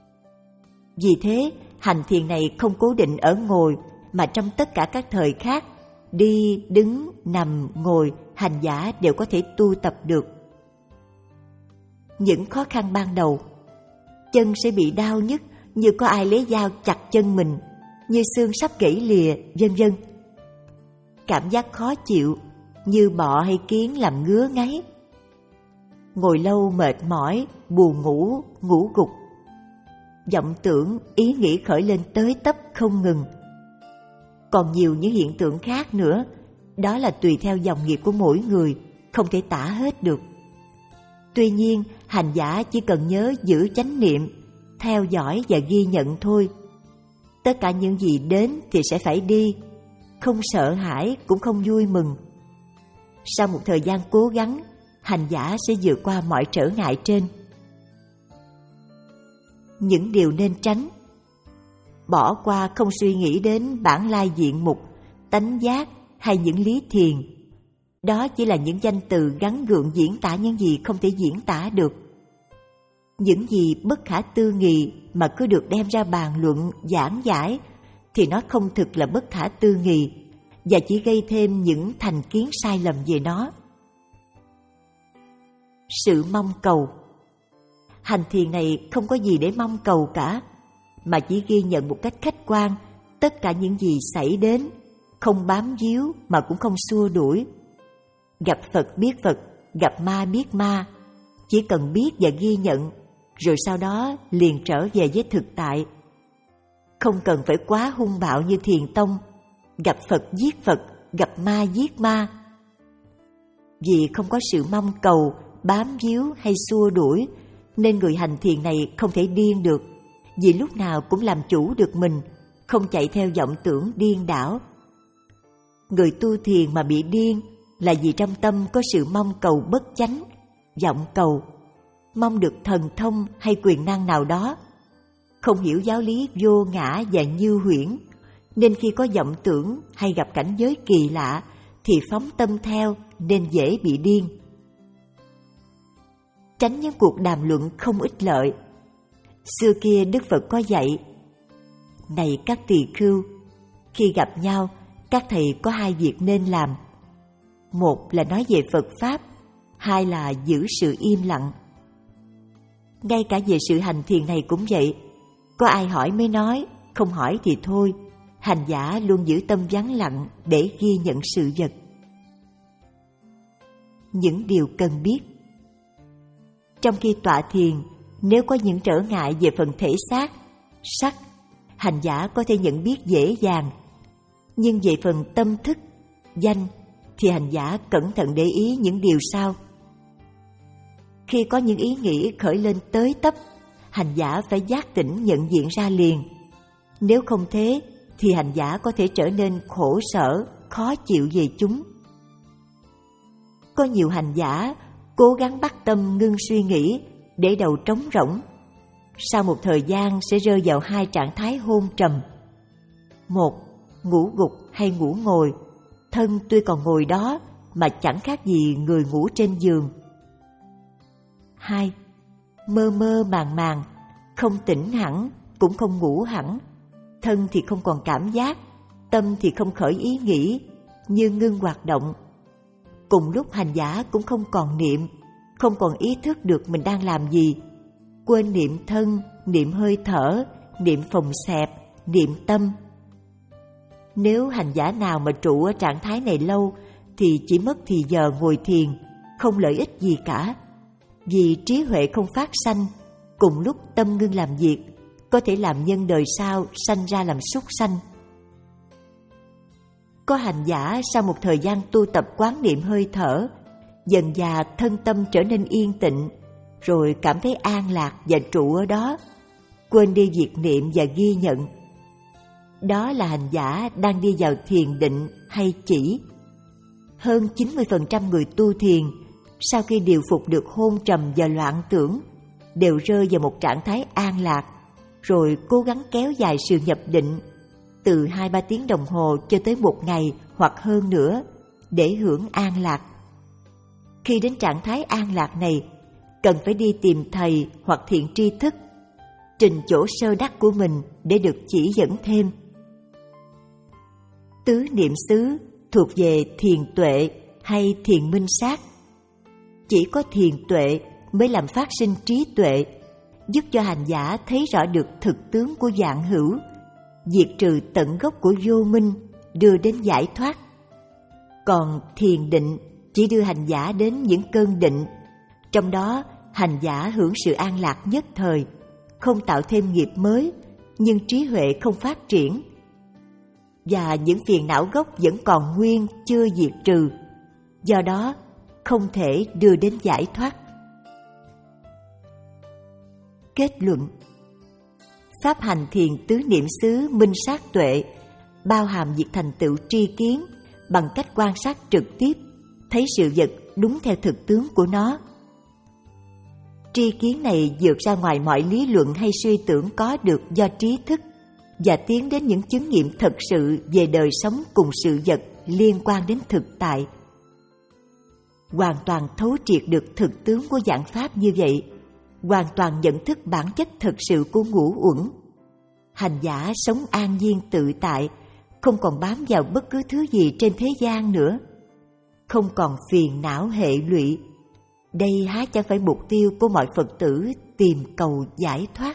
Vì thế, hành thiền này không cố định ở ngồi, mà trong tất cả các thời khác, đi, đứng, nằm, ngồi, hành giả đều có thể tu tập được. Những khó khăn ban đầu, chân sẽ bị đau nhức như có ai lấy dao chặt chân mình, như xương sắp gãy lìa, vân vân. Cảm giác khó chịu như bọ hay kiến làm ngứa ngáy. Ngồi lâu mệt mỏi, buồn ngủ, ngủ gục. Vọng tưởng, ý nghĩ khởi lên tới tấp không ngừng. Còn nhiều những hiện tượng khác nữa, đó là tùy theo dòng nghiệp của mỗi người, không thể tả hết được. Tuy nhiên, hành giả chỉ cần nhớ giữ chánh niệm, theo dõi và ghi nhận thôi. Tất cả những gì đến thì sẽ phải đi, không sợ hãi cũng không vui mừng. Sau một thời gian cố gắng, hành giả sẽ vượt qua mọi trở ngại trên. Những điều nên tránh: bỏ qua không suy nghĩ đến bản lai diện mục, tánh giác hay những lý thiền. Đó chỉ là những danh từ gắn gượng diễn tả những gì không thể diễn tả được. Những gì bất khả tư nghị mà cứ được đem ra bàn luận, giảng giải thì nó không thực là bất khả tư nghị và chỉ gây thêm những thành kiến sai lầm về nó. Sự mong cầu. Hành thiền này không có gì để mong cầu cả, mà chỉ ghi nhận một cách khách quan tất cả những gì xảy đến, không bám víu mà cũng không xua đuổi. Gặp Phật biết Phật, gặp ma biết ma, chỉ cần biết và ghi nhận, rồi sau đó liền trở về với thực tại. Không cần phải quá hung bạo như Thiền Tông, gặp Phật giết Phật, gặp ma giết ma. Vì không có sự mong cầu, bám víu hay xua đuổi, nên người hành thiền này không thể điên được, vì lúc nào cũng làm chủ được mình, không chạy theo vọng tưởng điên đảo. Người tu thiền mà bị điên là vì trong tâm có sự mong cầu bất chánh, vọng cầu, mong được thần thông hay quyền năng nào đó. Không hiểu giáo lý vô ngã và như huyễn, nên khi có vọng tưởng hay gặp cảnh giới kỳ lạ thì phóng tâm theo, nên dễ bị điên. Tránh những cuộc đàm luận không ích lợi. Xưa kia Đức Phật có dạy: này các tỳ khưu, khi gặp nhau, các thầy có hai việc nên làm. Một là nói về Phật Pháp, hai là giữ sự im lặng. Ngay cả về sự hành thiền này cũng vậy. Có ai hỏi mới nói, không hỏi thì thôi. Hành giả luôn giữ tâm vắng lặng để ghi nhận sự vật. Những điều cần biết. Trong khi tọa thiền, nếu có những trở ngại về phần thể xác, sắc, hành giả có thể nhận biết dễ dàng. Nhưng về phần tâm thức, danh, thì hành giả cẩn thận để ý những điều sau. Khi có những ý nghĩ khởi lên tới tấp, hành giả phải giác tỉnh nhận diện ra liền. Nếu không thế, thì hành giả có thể trở nên khổ sở, khó chịu về chúng. Có nhiều hành giả cố gắng bắt tâm ngưng suy nghĩ để đầu trống rỗng. Sau một thời gian sẽ rơi vào hai trạng thái hôn trầm. Một, ngủ gục hay ngủ ngồi. thân tôi còn ngồi đó mà chẳng khác gì người ngủ trên giường. Hai, mơ mơ màng màng, không tỉnh hẳn, cũng không ngủ hẳn, thân thì không còn cảm giác, tâm thì không khởi ý nghĩ, như ngưng hoạt động. Cùng lúc hành giả cũng không còn niệm, không còn ý thức được mình đang làm gì, quên niệm thân, niệm hơi thở, niệm phòng xẹp, niệm tâm. Nếu hành giả nào mà trụ ở trạng thái này lâu thì chỉ mất thì giờ ngồi thiền, không lợi ích gì cả. Vì trí huệ không phát sanh, cùng lúc tâm ngưng làm việc, có thể làm nhân đời sau sanh ra làm súc sanh. Có hành giả sau một thời gian tu tập quán niệm hơi thở, dần dà thân tâm trở nên yên tịnh, rồi cảm thấy an lạc và trụ ở đó, quên đi việc niệm và ghi nhận. Đó là hành giả đang đi vào thiền định hay chỉ. Hơn chín mươi phần trăm người tu thiền, sau khi điều phục được hôn trầm và loạn tưởng, đều rơi vào một trạng thái an lạc, rồi cố gắng kéo dài sự nhập định từ hai ba tiếng đồng hồ cho tới một ngày hoặc hơn nữa để hưởng an lạc. Khi đến trạng thái an lạc này, cần phải đi tìm thầy hoặc thiện tri thức, trình chỗ sơ đắc của mình để được chỉ dẫn thêm. Tứ niệm xứ thuộc về thiền tuệ hay thiền minh sát. Chỉ có thiền tuệ mới làm phát sinh trí tuệ, giúp cho hành giả thấy rõ được thực tướng của vạn hữu, diệt trừ tận gốc của vô minh, đưa đến giải thoát. Còn thiền định chỉ đưa hành giả đến những cơn định, trong đó hành giả hưởng sự an lạc nhất thời, không tạo thêm nghiệp mới, nhưng trí huệ không phát triển, và những phiền não gốc vẫn còn nguyên, chưa diệt trừ, do đó không thể đưa đến giải thoát. Kết luận: pháp hành thiền tứ niệm xứ minh sát tuệ bao hàm việc thành tựu tri kiến bằng cách quan sát trực tiếp, thấy sự vật đúng theo thực tướng của nó. Tri kiến này vượt ra ngoài mọi lý luận hay suy tưởng có được do trí thức, và tiến đến những chứng nghiệm thật sự về đời sống cùng sự vật liên quan đến thực tại. Hoàn toàn thấu triệt được thực tướng của dạng pháp như vậy, hoàn toàn nhận thức bản chất thật sự của ngũ uẩn, hành giả sống an nhiên tự tại, không còn bám vào bất cứ thứ gì trên thế gian nữa, không còn phiền não hệ lụy. Đây há chẳng phải mục tiêu của mọi Phật tử tìm cầu giải thoát.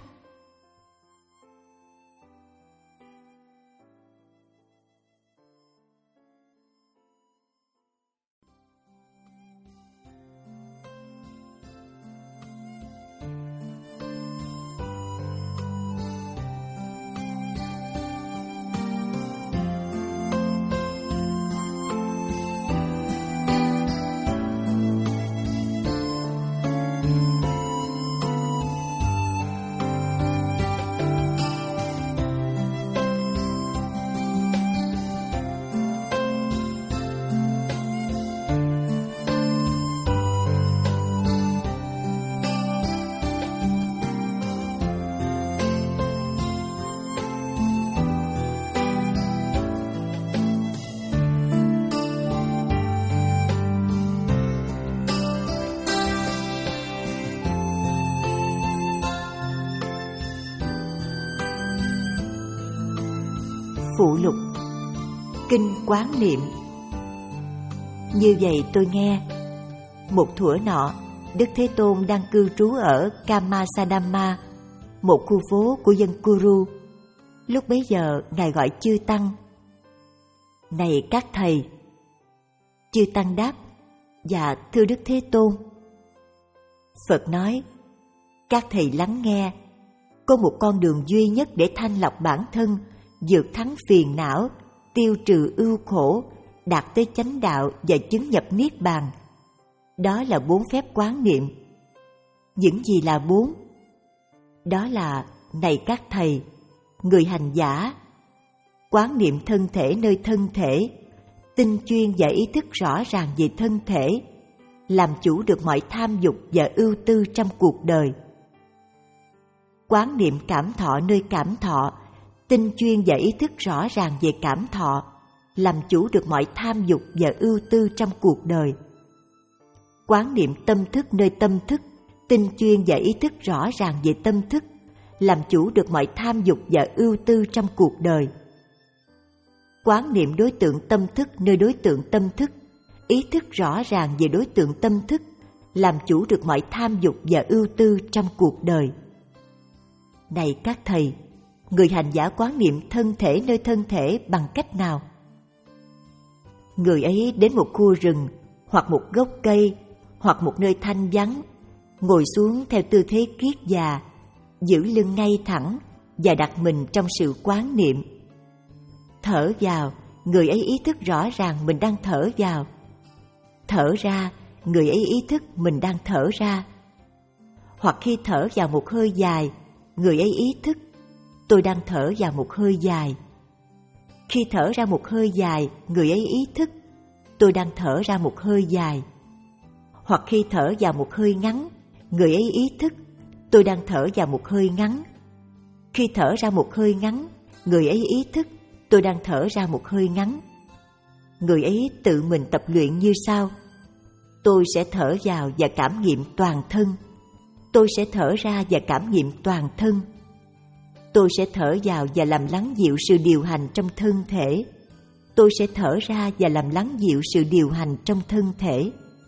Phụ lục: Kinh Quán Niệm. Như vậy tôi nghe, một thuở nọ, Đức Thế Tôn đang cư trú ở Kamasadhamma, một khu phố của dân Kuru. Lúc bấy giờ Ngài gọi chư tăng: Này các thầy! Chư tăng đáp: Dạ thưa Đức Thế Tôn. Phật nói: Các thầy lắng nghe, có một con đường duy nhất để thanh lọc bản thân, vượt thắng phiền não, tiêu trừ ưu khổ, đạt tới chánh đạo và chứng nhập niết bàn. Đó là bốn phép quán niệm. Những gì là bốn? Đó là: này các thầy, người hành giả, quán niệm thân thể nơi thân thể, tinh chuyên và ý thức rõ ràng về thân thể, làm chủ được mọi tham dục và ưu tư trong cuộc đời. Quán niệm cảm thọ nơi cảm thọ, tinh chuyên và ý thức rõ ràng về cảm thọ, làm chủ được mọi tham dục và ưu tư trong cuộc đời. Quán niệm tâm thức nơi tâm thức, tinh chuyên và ý thức rõ ràng về tâm thức, làm chủ được mọi tham dục và ưu tư trong cuộc đời. Quán niệm đối tượng tâm thức nơi đối tượng tâm thức, ý thức rõ ràng về đối tượng tâm thức, làm chủ được mọi tham dục và ưu tư trong cuộc đời. Này các thầy, người hành giả quán niệm thân thể nơi thân thể bằng cách nào? Người ấy đến một khu rừng, hoặc một gốc cây, hoặc một nơi thanh vắng, ngồi xuống theo tư thế kiết già, giữ lưng ngay thẳng và đặt mình trong sự quán niệm. Thở vào, người ấy ý thức rõ ràng mình đang thở vào. Thở ra, người ấy ý thức mình đang thở ra. Hoặc khi thở vào một hơi dài, người ấy ý thức tôi đang thở vào một hơi dài. Khi thở ra một hơi dài, người ấy ý thức tôi đang thở ra một hơi dài. Hoặc khi thở vào một hơi ngắn, người ấy ý thức tôi đang thở vào một hơi ngắn. Khi thở ra một hơi ngắn, người ấy ý thức tôi đang thở ra một hơi ngắn. Người ấy tự mình tập luyện như sau: tôi sẽ thở vào và cảm nghiệm toàn thân. Tôi sẽ thở ra và cảm nghiệm toàn thân. Tôi sẽ thở vào và làm lắng dịu sự điều hành trong thân thể. Tôi sẽ thở ra và làm lắng dịu sự điều hành trong thân thể.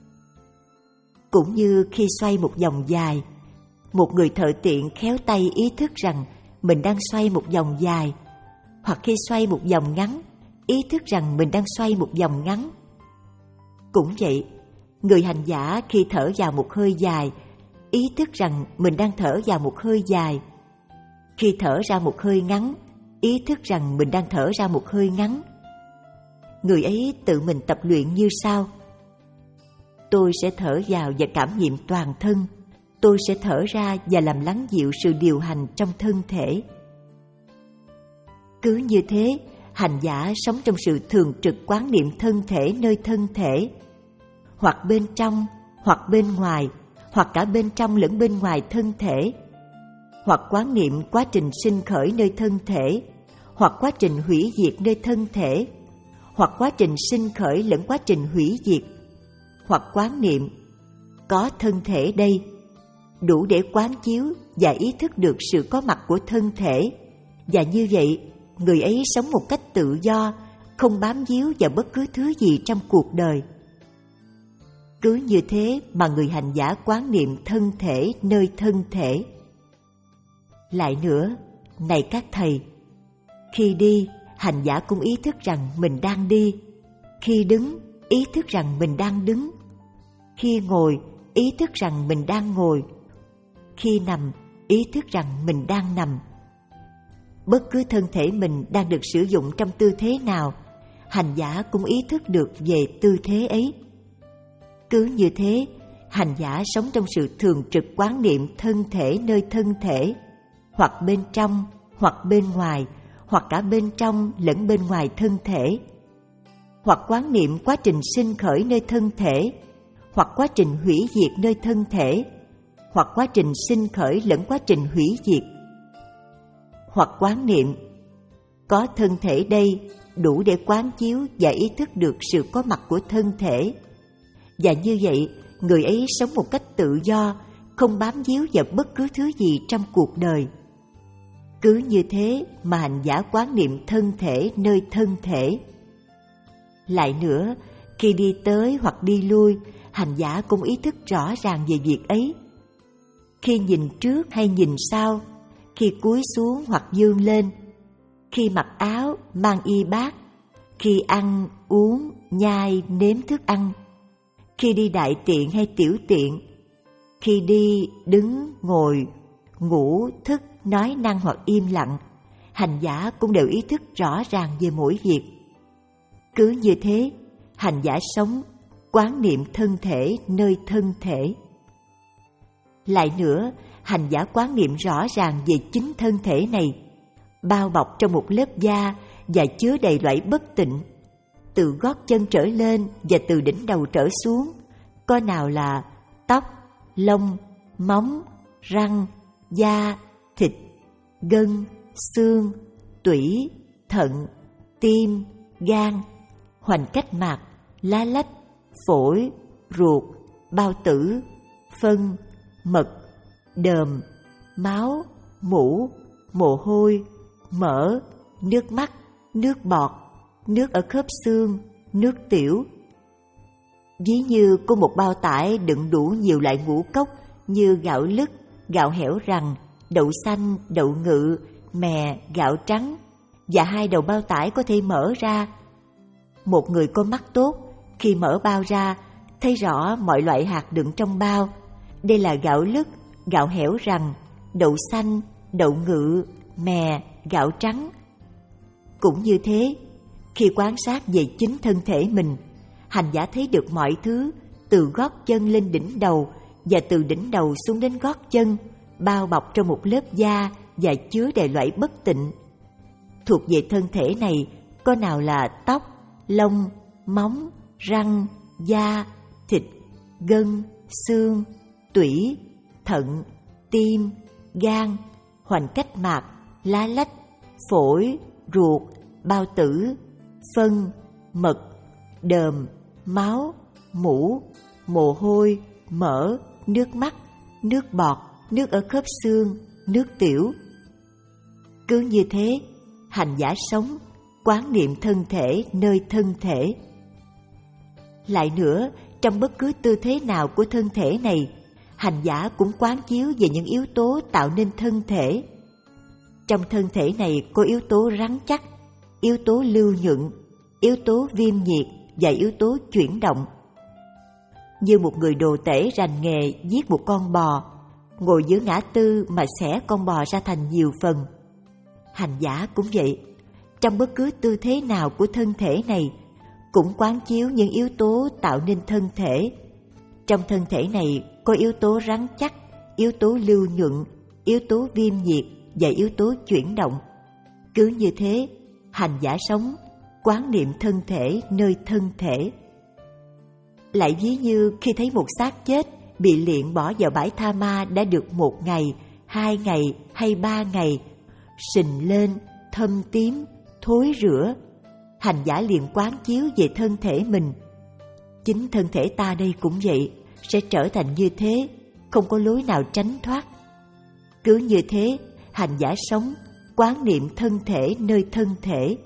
Cũng như khi xoay một vòng dài, một người thợ tiện khéo tay ý thức rằng mình đang xoay một vòng dài, hoặc khi xoay một vòng ngắn, ý thức rằng mình đang xoay một vòng ngắn. Cũng vậy, người hành giả khi thở vào một hơi dài, ý thức rằng mình đang thở vào một hơi dài. Khi thở ra một hơi ngắn, ý thức rằng mình đang thở ra một hơi ngắn. Người ấy tự mình tập luyện như sau: tôi sẽ thở vào và cảm nghiệm toàn thân. Tôi sẽ thở ra và làm lắng dịu sự điều hành trong thân thể. Cứ như thế, hành giả sống trong sự thường trực quán niệm thân thể nơi thân thể, hoặc bên trong, hoặc bên ngoài, hoặc cả bên trong lẫn bên ngoài thân thể, hoặc quán niệm quá trình sinh khởi nơi thân thể, hoặc quá trình hủy diệt nơi thân thể, hoặc quá trình sinh khởi lẫn quá trình hủy diệt, hoặc quán niệm có thân thể đây, đủ để quán chiếu và ý thức được sự có mặt của thân thể. Và như vậy, người ấy sống một cách tự do, không bám víu vào bất cứ thứ gì trong cuộc đời. Cứ như thế mà người hành giả quán niệm thân thể nơi thân thể. Lại nữa, này các thầy, khi đi, hành giả cũng ý thức rằng mình đang đi. Khi đứng, ý thức rằng mình đang đứng. Khi ngồi, ý thức rằng mình đang ngồi. Khi nằm, ý thức rằng mình đang nằm. Bất cứ thân thể mình đang được sử dụng trong tư thế nào, hành giả cũng ý thức được về tư thế ấy. Cứ như thế, hành giả sống trong sự thường trực quán niệm thân thể nơi thân thể, hoặc bên trong, hoặc bên ngoài, hoặc cả bên trong lẫn bên ngoài thân thể, hoặc quán niệm quá trình sinh khởi nơi thân thể, hoặc quá trình hủy diệt nơi thân thể, hoặc quá trình sinh khởi lẫn quá trình hủy diệt, hoặc quán niệm có thân thể đây, đủ để quán chiếu và ý thức được sự có mặt của thân thể. Và như vậy, người ấy sống một cách tự do, không bám víu vào bất cứ thứ gì trong cuộc đời. Cứ như thế mà hành giả quán niệm thân thể nơi thân thể. Lại nữa, khi đi tới hoặc đi lui, hành giả cũng ý thức rõ ràng về việc ấy. Khi nhìn trước hay nhìn sau, khi cúi xuống hoặc vươn lên, khi mặc áo, mang y bát, khi ăn, uống, nhai, nếm thức ăn, khi đi đại tiện hay tiểu tiện, khi đi, đứng, ngồi, ngủ, thức, nói năng hoặc im lặng, hành giả cũng đều ý thức rõ ràng về mỗi việc. Cứ như thế, hành giả sống, quán niệm thân thể nơi thân thể. Lại nữa, hành giả quán niệm rõ ràng về chính thân thể này, bao bọc trong một lớp da và chứa đầy loại bất tịnh, từ gót chân trở lên và từ đỉnh đầu trở xuống, có nào là tóc, lông, móng, răng, da, thịt, gân, xương, tủy, thận, tim, gan, hoành cách mạc, lá lách, phổi, ruột, bao tử, phân, mật, đờm, máu, mũ, mồ hôi, mỡ, nước mắt, nước bọt, nước ở khớp xương, nước tiểu. Ví như có một bao tải đựng đủ nhiều loại ngũ cốc như gạo lứt, gạo hẻo rằn, đậu xanh, đậu ngự, mè, gạo trắng, và hai đầu bao tải có thể mở ra. Một người có mắt tốt, khi mở bao ra, thấy rõ mọi loại hạt đựng trong bao. Đây là gạo lứt, gạo hẻo rằn, đậu xanh, đậu ngự, mè, gạo trắng. Cũng như thế, khi quan sát về chính thân thể mình, hành giả thấy được mọi thứ từ gót chân lên đỉnh đầu và từ đỉnh đầu xuống đến gót chân, bao bọc trong một lớp da và chứa đầy loại bất tịnh. Thuộc về thân thể này có nào là tóc, lông, móng, răng, da, thịt, gân, xương, tủy, thận, tim, gan, hoành cách mạc, lá lách, phổi, ruột, bao tử, phân, mật, đờm, máu, mũ, mồ hôi, mỡ, nước mắt, nước bọt, nước ở khớp xương, nước tiểu. Cứ như thế, hành giả sống, quán niệm thân thể nơi thân thể. Lại nữa, trong bất cứ tư thế nào của thân thể này, hành giả cũng quán chiếu về những yếu tố tạo nên thân thể. Trong thân thể này có yếu tố rắn chắc, yếu tố lưu nhuận, yếu tố viêm nhiệt và yếu tố chuyển động. Như một người đồ tể rành nghề giết một con bò, ngồi giữa ngã tư mà xẻ con bò ra thành nhiều phần. Hành giả cũng vậy, trong bất cứ tư thế nào của thân thể này, cũng quán chiếu những yếu tố tạo nên thân thể. Trong thân thể này có yếu tố rắn chắc, yếu tố lưu nhuận, yếu tố viêm nhiệt và yếu tố chuyển động. Cứ như thế, hành giả sống, quán niệm thân thể nơi thân thể. Lại ví như khi thấy một xác chết bị liệng bỏ vào bãi tha ma đã được một ngày, hai ngày hay ba ngày, sình lên, thâm tím, thối rữa, hành giả liền quán chiếu về thân thể mình. Chính thân thể ta đây cũng vậy, sẽ trở thành như thế, không có lối nào tránh thoát. Cứ như thế, hành giả sống, quán niệm thân thể nơi thân thể.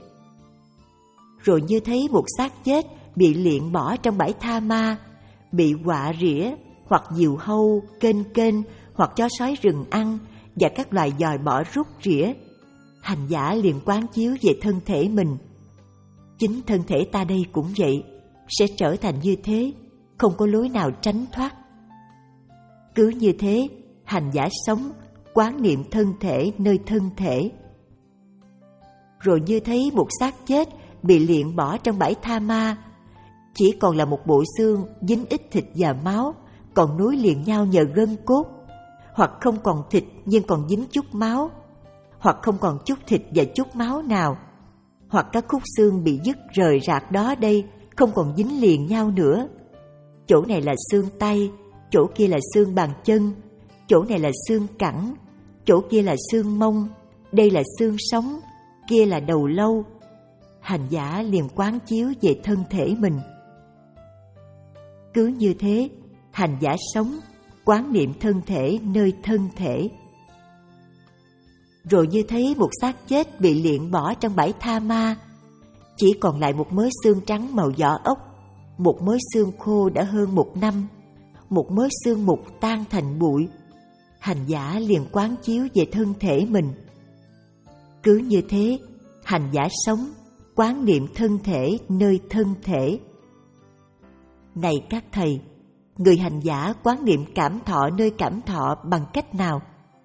Rồi như thấy một xác chết bị liệng bỏ trong bãi tha ma, bị quạ rỉa, hoặc diều hâu, kênh kênh, hoặc chó sói rừng ăn, và các loài dòi bọ rút rỉa, hành giả liền quán chiếu về thân thể mình. Chính thân thể ta đây cũng vậy, sẽ trở thành như thế, không có lối nào tránh thoát. Cứ như thế, hành giả sống, quán niệm thân thể nơi thân thể. Rồi như thấy một xác chết bị liệng bỏ trong bãi tha ma, chỉ còn là một bộ xương dính ít thịt và máu, còn nối liền nhau nhờ gân cốt, hoặc không còn thịt nhưng còn dính chút máu, hoặc không còn chút thịt và chút máu nào, hoặc các khúc xương bị đứt rời rạc đó đây, không còn dính liền nhau nữa. Chỗ này là xương tay, chỗ kia là xương bàn chân, chỗ này là xương cẳng, chỗ kia là xương mông, đây là xương sống, kia là đầu lâu. Hành giả liền quán chiếu về thân thể mình. Cứ như thế, hành giả sống, quán niệm thân thể nơi thân thể. Rồi như thấy một xác chết bị liệng bỏ trong bãi tha ma, chỉ còn lại một mớ xương trắng màu vỏ ốc, một mớ xương khô đã hơn một năm, một mớ xương mục tan thành bụi. Hành giả liền quán chiếu về thân thể mình. Cứ như thế, hành giả sống, quán niệm thân thể nơi thân thể. Này các thầy, người hành giả quán niệm cảm thọ nơi cảm thọ bằng cách nào?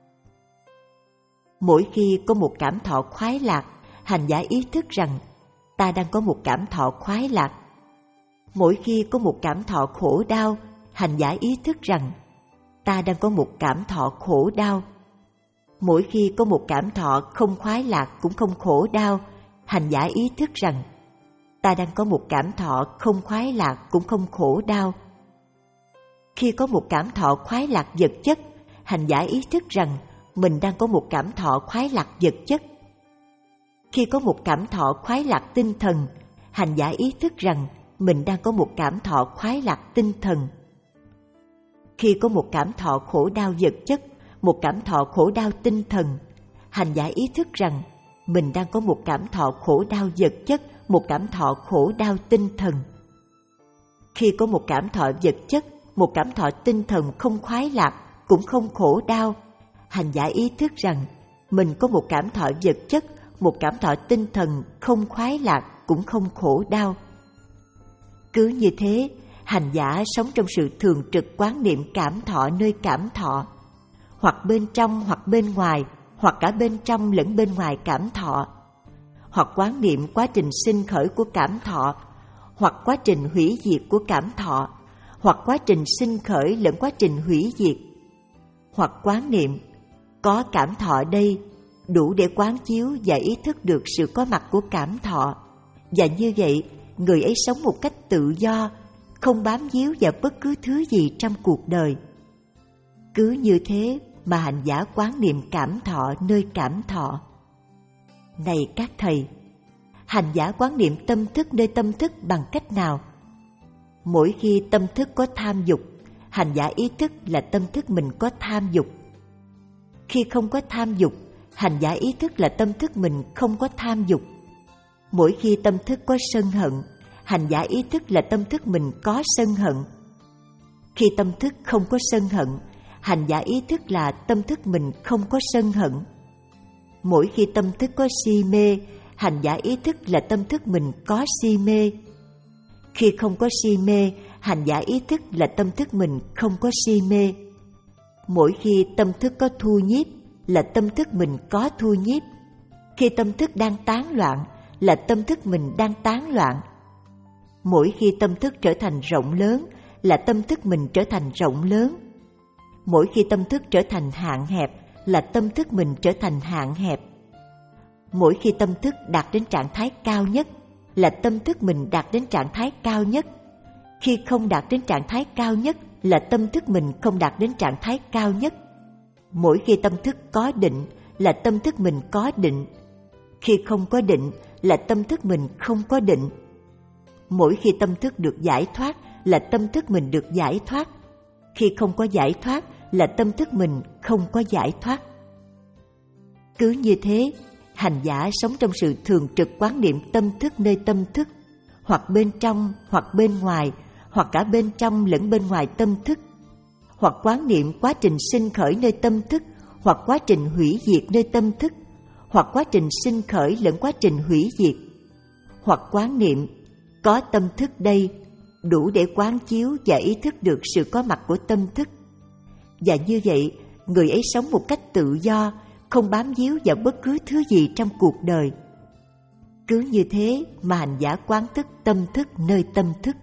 Mỗi khi có một cảm thọ khoái lạc, hành giả ý thức rằng ta đang có một cảm thọ khoái lạc. Mỗi khi có một cảm thọ khổ đau, hành giả ý thức rằng ta đang có một cảm thọ khổ đau. Mỗi khi có một cảm thọ không khoái lạc cũng không khổ đau, hành giả ý thức rằng ta đang có một cảm thọ không khoái lạc cũng không khổ đau. Khi có một cảm thọ khoái lạc vật chất, hành giả ý thức rằng mình đang có một cảm thọ khoái lạc vật chất. Khi có một cảm thọ khoái lạc tinh thần, hành giả ý thức rằng mình đang có một cảm thọ khoái lạc tinh thần. Khi có một cảm thọ khổ đau vật chất, một cảm thọ khổ đau tinh thần, hành giả ý thức rằng mình đang có một cảm thọ khổ đau vật chất, một cảm thọ khổ đau tinh thần. Khi có một cảm thọ vật chất, một cảm thọ tinh thần không khoái lạc, cũng không khổ đau, hành giả ý thức rằng mình có một cảm thọ vật chất, một cảm thọ tinh thần không khoái lạc, cũng không khổ đau. Cứ như thế, hành giả sống trong sự thường trực quán niệm cảm thọ nơi cảm thọ, hoặc bên trong hoặc bên ngoài, hoặc cả bên trong lẫn bên ngoài cảm thọ, hoặc quán niệm quá trình sinh khởi của cảm thọ, hoặc quá trình hủy diệt của cảm thọ, hoặc quá trình sinh khởi lẫn quá trình hủy diệt, hoặc quán niệm có cảm thọ đây, đủ để quán chiếu và ý thức được sự có mặt của cảm thọ. Và như vậy, người ấy sống một cách tự do, không bám víu vào bất cứ thứ gì trong cuộc đời. Cứ như thế mà hành giả quán niệm cảm thọ nơi cảm thọ. Này các thầy, hành giả quán niệm tâm thức nơi tâm thức bằng cách nào? Mỗi khi tâm thức có tham dục, hành giả ý thức là tâm thức mình có tham dục. Khi không có tham dục, hành giả ý thức là tâm thức mình không có tham dục. Mỗi khi tâm thức có sân hận, hành giả ý thức là tâm thức mình có sân hận. Khi tâm thức không có sân hận, hành giả ý thức là tâm thức mình không có sân hận. Mỗi khi tâm thức có si mê, hành giả ý thức là tâm thức mình có si mê. Khi không có si mê, hành giả ý thức là tâm thức mình không có si mê. Mỗi khi tâm thức có thu nhiếp, là tâm thức mình có thu nhiếp. Khi tâm thức đang tán loạn, là tâm thức mình đang tán loạn. Mỗi khi tâm thức trở thành rộng lớn, là tâm thức mình trở thành rộng lớn. Mỗi khi tâm thức trở thành hạn hẹp, là tâm thức mình trở thành hạn hẹp. Mỗi khi tâm thức đạt đến trạng thái cao nhất, là tâm thức mình đạt đến trạng thái cao nhất. Khi không đạt đến trạng thái cao nhất, là tâm thức mình không đạt đến trạng thái cao nhất. Mỗi khi tâm thức có định, là tâm thức mình có định. Khi không có định, là tâm thức mình không có định. Mỗi khi tâm thức được giải thoát, là tâm thức mình được giải thoát. Khi không có giải thoát, là tâm thức mình không có giải thoát. Cứ như thế, hành giả sống trong sự thường trực quán niệm tâm thức nơi tâm thức, hoặc bên trong hoặc bên ngoài, hoặc cả bên trong lẫn bên ngoài tâm thức, hoặc quán niệm quá trình sinh khởi nơi tâm thức, hoặc quá trình hủy diệt nơi tâm thức, hoặc quá trình sinh khởi lẫn quá trình hủy diệt, hoặc quán niệm có tâm thức đây, đủ để quán chiếu và ý thức được sự có mặt của tâm thức. Và như vậy, người ấy sống một cách tự do, không bám víu vào bất cứ thứ gì trong cuộc đời. Cứ như thế mà hành giả quán thức tâm thức nơi tâm thức.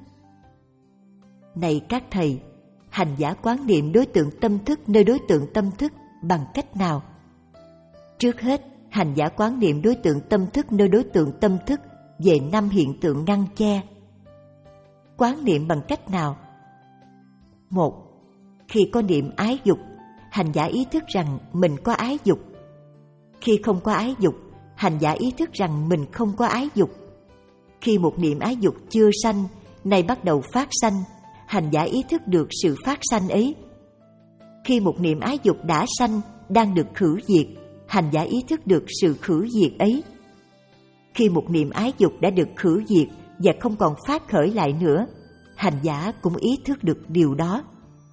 Này các thầy, hành giả quán niệm đối tượng tâm thức nơi đối tượng tâm thức bằng cách nào? Trước hết, hành giả quán niệm đối tượng tâm thức nơi đối tượng tâm thức về năm hiện tượng ngăn che. Quán niệm bằng cách nào? Một, khi có niệm ái dục, hành giả ý thức rằng mình có ái dục. Khi không có ái dục, hành giả ý thức rằng mình không có ái dục. Khi một niệm ái dục chưa sanh, nay bắt đầu phát sanh, hành giả ý thức được sự phát sanh ấy. Khi một niệm ái dục đã sanh, đang được khử diệt, hành giả ý thức được sự khử diệt ấy. Khi một niệm ái dục đã được khử diệt và không còn phát khởi lại nữa, hành giả cũng ý thức được điều đó.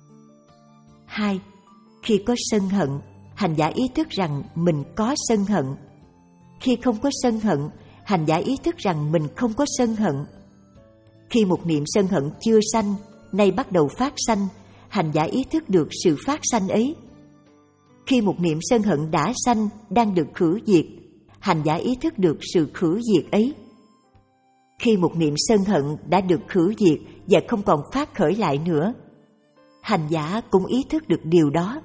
Hai, khi có sân hận, hành giả ý thức rằng mình có sân hận. Khi không có sân hận, hành giả ý thức rằng mình không có sân hận. Khi một niệm sân hận chưa sanh, nay bắt đầu phát sanh, hành giả ý thức được sự phát sanh ấy. Khi một niệm sân hận đã sanh, đang được khử diệt, hành giả ý thức được sự khử diệt ấy. Khi một niệm sân hận đã được khử diệt và không còn phát khởi lại nữa, hành giả cũng ý thức được điều đó.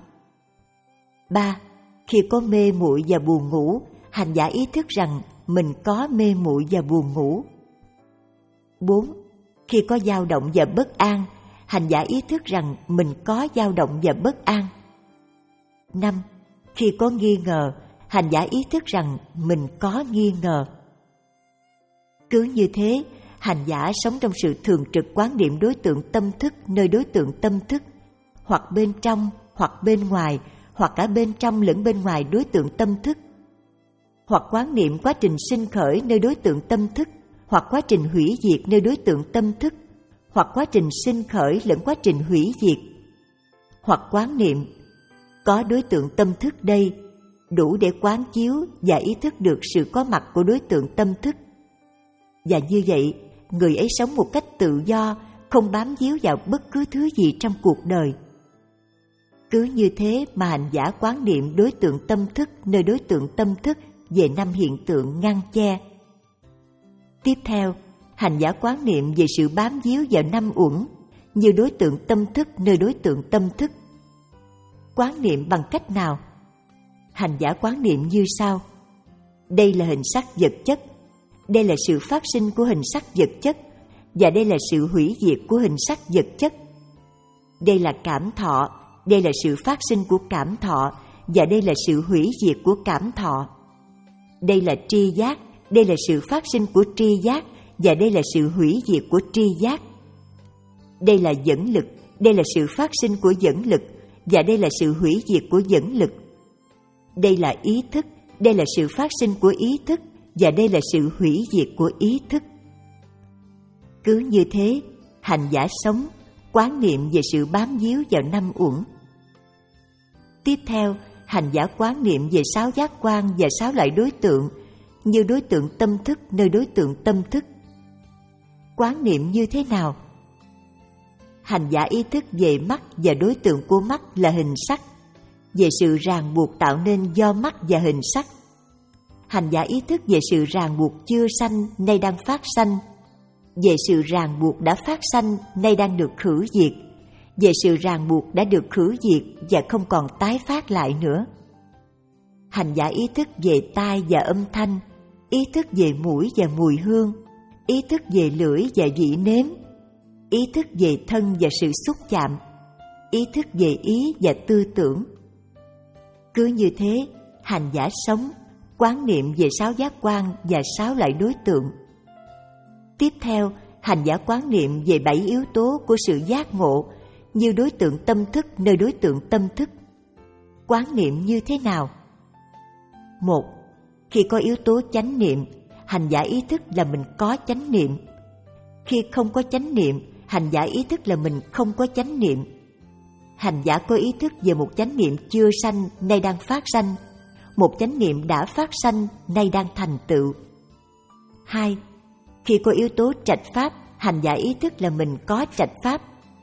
Ba, khi có mê muội và buồn ngủ, hành giả ý thức rằng mình có mê muội và buồn ngủ. Bốn, khi có dao động và bất an, hành giả ý thức rằng mình có dao động và bất an. Năm, khi có nghi ngờ, hành giả ý thức rằng mình có nghi ngờ. Cứ như thế, hành giả sống trong sự thường trực quán niệm đối tượng tâm thức nơi đối tượng tâm thức, hoặc bên trong, hoặc bên ngoài, hoặc cả bên trong lẫn bên ngoài đối tượng tâm thức, hoặc quán niệm quá trình sinh khởi nơi đối tượng tâm thức, hoặc quá trình hủy diệt nơi đối tượng tâm thức, hoặc quá trình sinh khởi lẫn quá trình hủy diệt, hoặc quán niệm có đối tượng tâm thức đây, đủ để quán chiếu và ý thức được sự có mặt của đối tượng tâm thức. Và như vậy, người ấy sống một cách tự do, không bám víu vào bất cứ thứ gì trong cuộc đời. Cứ như thế mà hành giả quán niệm đối tượng tâm thức nơi đối tượng tâm thức về năm hiện tượng ngăn che. Tiếp theo, hành giả quán niệm về sự bám víu vào năm uẩn như đối tượng tâm thức nơi đối tượng tâm thức. Quán niệm bằng cách nào? Hành giả quán niệm như sau. Đây là hình sắc vật chất, đây là sự phát sinh của hình sắc vật chất, và đây là sự hủy diệt của hình sắc vật chất. Đây là cảm thọ, đây là sự phát sinh của cảm thọ, và đây là sự hủy diệt của cảm thọ. Đây là tri giác, đây là sự phát sinh của tri giác, và đây là sự hủy diệt của tri giác. Đây là dẫn lực, đây là sự phát sinh của dẫn lực, và đây là sự hủy diệt của dẫn lực. Đây là ý thức, đây là sự phát sinh của ý thức, và đây là sự hủy diệt của ý thức. Cứ như thế, hành giả sống, quán niệm về sự bám víu vào năm uẩn. Tiếp theo, hành giả quán niệm về sáu giác quan và sáu loại đối tượng, như đối tượng tâm thức nơi đối tượng tâm thức. Quán niệm như thế nào? Hành giả ý thức về mắt và đối tượng của mắt là hình sắc, về sự ràng buộc tạo nên do mắt và hình sắc. Hành giả ý thức về sự ràng buộc chưa sanh nay đang phát sanh, về sự ràng buộc đã phát sanh nay đang được khử diệt, về sự ràng buộc đã được khử diệt và không còn tái phát lại nữa. Hành giả ý thức về tai và âm thanh, ý thức về mũi và mùi hương, ý thức về lưỡi và vị nếm, ý thức về thân và sự xúc chạm, ý thức về ý và tư tưởng. Cứ như thế, hành giả sống, quán niệm về sáu giác quan và sáu loại đối tượng. Tiếp theo, hành giả quán niệm về bảy yếu tố của sự giác ngộ, như đối tượng tâm thức nơi đối tượng tâm thức. Quán niệm như thế nào? Một. Khi có yếu tố chánh niệm, hành giả ý thức là mình có chánh niệm. Khi không có chánh niệm, hành giả ý thức là mình không có chánh niệm. Hành giả có ý thức về một chánh niệm chưa sanh nay đang phát sanh, một chánh niệm đã phát sanh nay đang thành tựu. Hai. Khi có yếu tố trạch pháp, hành giả ý thức là mình có trạch pháp.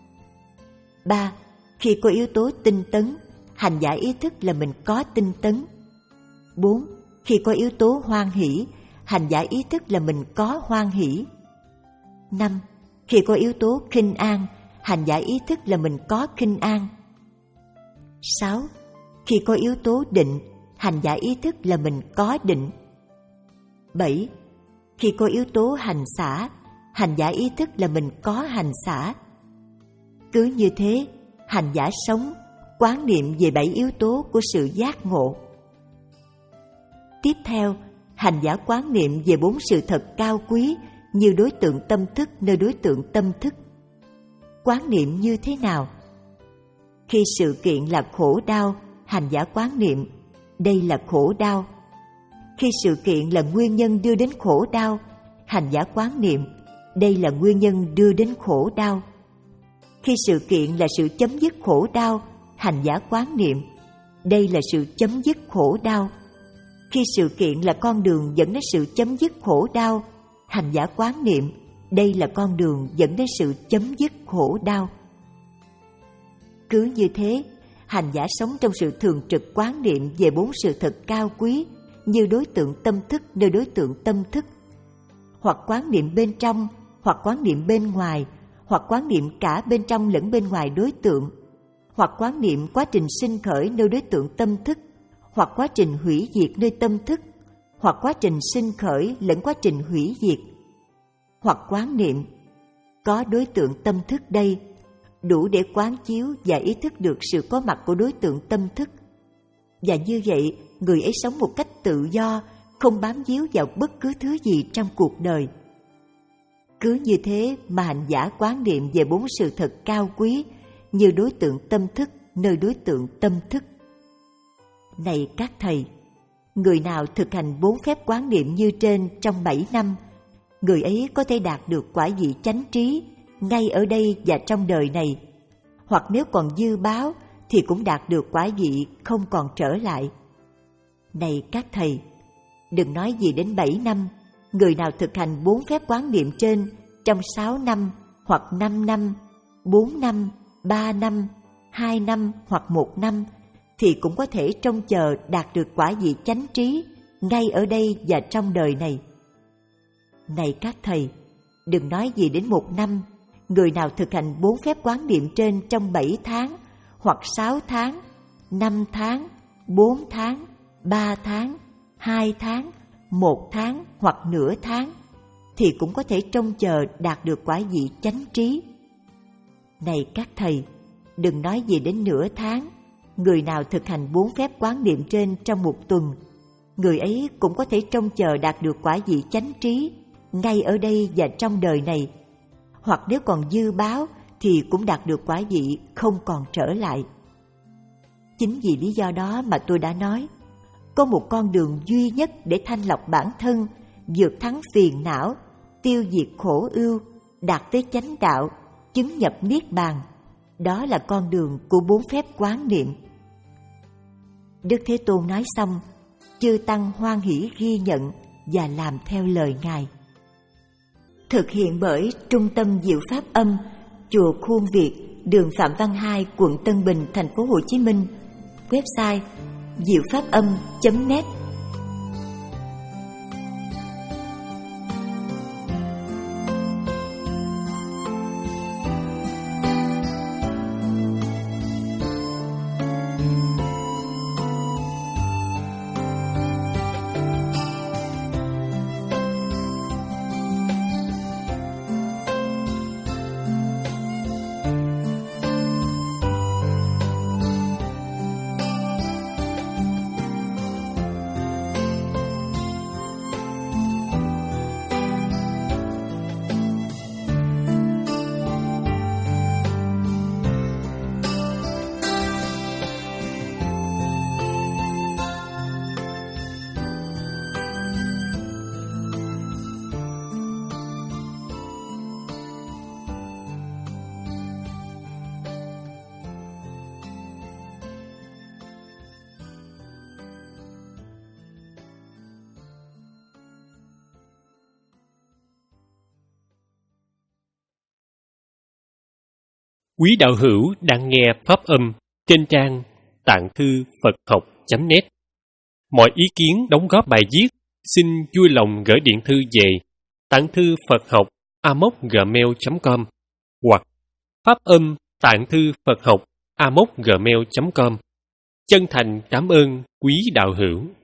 Ba. Khi có yếu tố tinh tấn, hành giả ý thức là mình có tinh tấn. Bốn. Khi có yếu tố hoan hỷ, hành giả ý thức là mình có hoan hỷ. Năm. Khi có yếu tố khinh an, hành giả ý thức là mình có khinh an. Sáu. Khi có yếu tố định, hành giả ý thức là mình có định. Bảy. Khi có yếu tố hành xả, hành giả ý thức là mình có hành xả. Cứ như thế, hành giả sống, quán niệm về bảy yếu tố của sự giác ngộ. Tiếp theo, hành giả quán niệm về bốn sự thật cao quý, như đối tượng tâm thức nơi đối tượng tâm thức. Quán niệm như thế nào? Khi sự kiện là khổ đau, hành giả quán niệm, đây là khổ đau. Khi sự kiện là nguyên nhân đưa đến khổ đau, hành giả quán niệm, đây là nguyên nhân đưa đến khổ đau. Khi sự kiện là sự chấm dứt khổ đau, hành giả quán niệm, đây là sự chấm dứt khổ đau. Khi sự kiện là con đường dẫn đến sự chấm dứt khổ đau, hành giả quán niệm, đây là con đường dẫn đến sự chấm dứt khổ đau. Cứ như thế, hành giả sống trong sự thường trực quán niệm về bốn sự thật cao quý, như đối tượng tâm thức nơi đối tượng tâm thức, hoặc quán niệm bên trong, hoặc quán niệm bên ngoài, hoặc quán niệm cả bên trong lẫn bên ngoài đối tượng, hoặc quán niệm quá trình sinh khởi nơi đối tượng tâm thức, hoặc quá trình hủy diệt nơi tâm thức, hoặc quá trình sinh khởi lẫn quá trình hủy diệt, hoặc quán niệm có đối tượng tâm thức đây, đủ để quán chiếu và ý thức được sự có mặt của đối tượng tâm thức. Và như vậy, người ấy sống một cách tự do, không bám víu vào bất cứ thứ gì trong cuộc đời. cứ như thế mà hành giả quán niệm về bốn sự thật cao quý như đối tượng tâm thức nơi đối tượng tâm thức. Này các thầy, người nào thực hành bốn phép quán niệm như trên trong bảy năm, người ấy có thể đạt được quả vị chánh trí ngay ở đây và trong đời này, hoặc nếu còn dư báo thì cũng đạt được quả vị không còn trở lại. Này các thầy, đừng nói gì đến bảy năm, người nào thực hành bốn phép quán niệm trên trong sáu năm hoặc năm năm, bốn năm, ba năm, hai năm hoặc một năm thì cũng có thể trông chờ đạt được quả vị chánh trí ngay ở đây và trong đời này. Này các thầy, đừng nói gì đến một năm, người nào thực hành bốn phép quán niệm trên trong bảy tháng hoặc sáu tháng, năm tháng, bốn tháng, ba tháng, hai tháng, một tháng hoặc nửa tháng thì cũng có thể trông chờ đạt được quả vị chánh trí. Này các thầy, đừng nói gì đến nửa tháng, người nào thực hành bốn phép quán niệm trên trong một tuần, người ấy cũng có thể trông chờ đạt được quả vị chánh trí ngay ở đây và trong đời này, hoặc nếu còn dư báo thì cũng đạt được quả vị không còn trở lại. Chính vì lý do đó mà tôi đã nói, có một con đường duy nhất để thanh lọc bản thân, vượt thắng phiền não, tiêu diệt khổ ưu, đạt tới chánh đạo, chứng nhập niết bàn. Đó là con đường của bốn phép quán niệm. Đức Thế Tôn nói xong, chư tăng hoan hỷ ghi nhận và làm theo lời Ngài. Thực hiện bởi Trung tâm Diệu Pháp Âm, Chùa Khuôn Việt, đường Phạm Văn Hai, quận Tân Bình, thành phố Hồ Chí Minh. Website diệu pháp âm chấm net. Quý đạo hữu đang nghe pháp âm trên trang tạng thư Phật học chấm net. Mọi ý kiến đóng góp bài viết xin vui lòng gửi điện thư về tạng thư Phật học a m o c gmail chấm com hoặc pháp âm tạng thư Phật học a m o c gmail chấm com. Chân thành cảm ơn quý đạo hữu.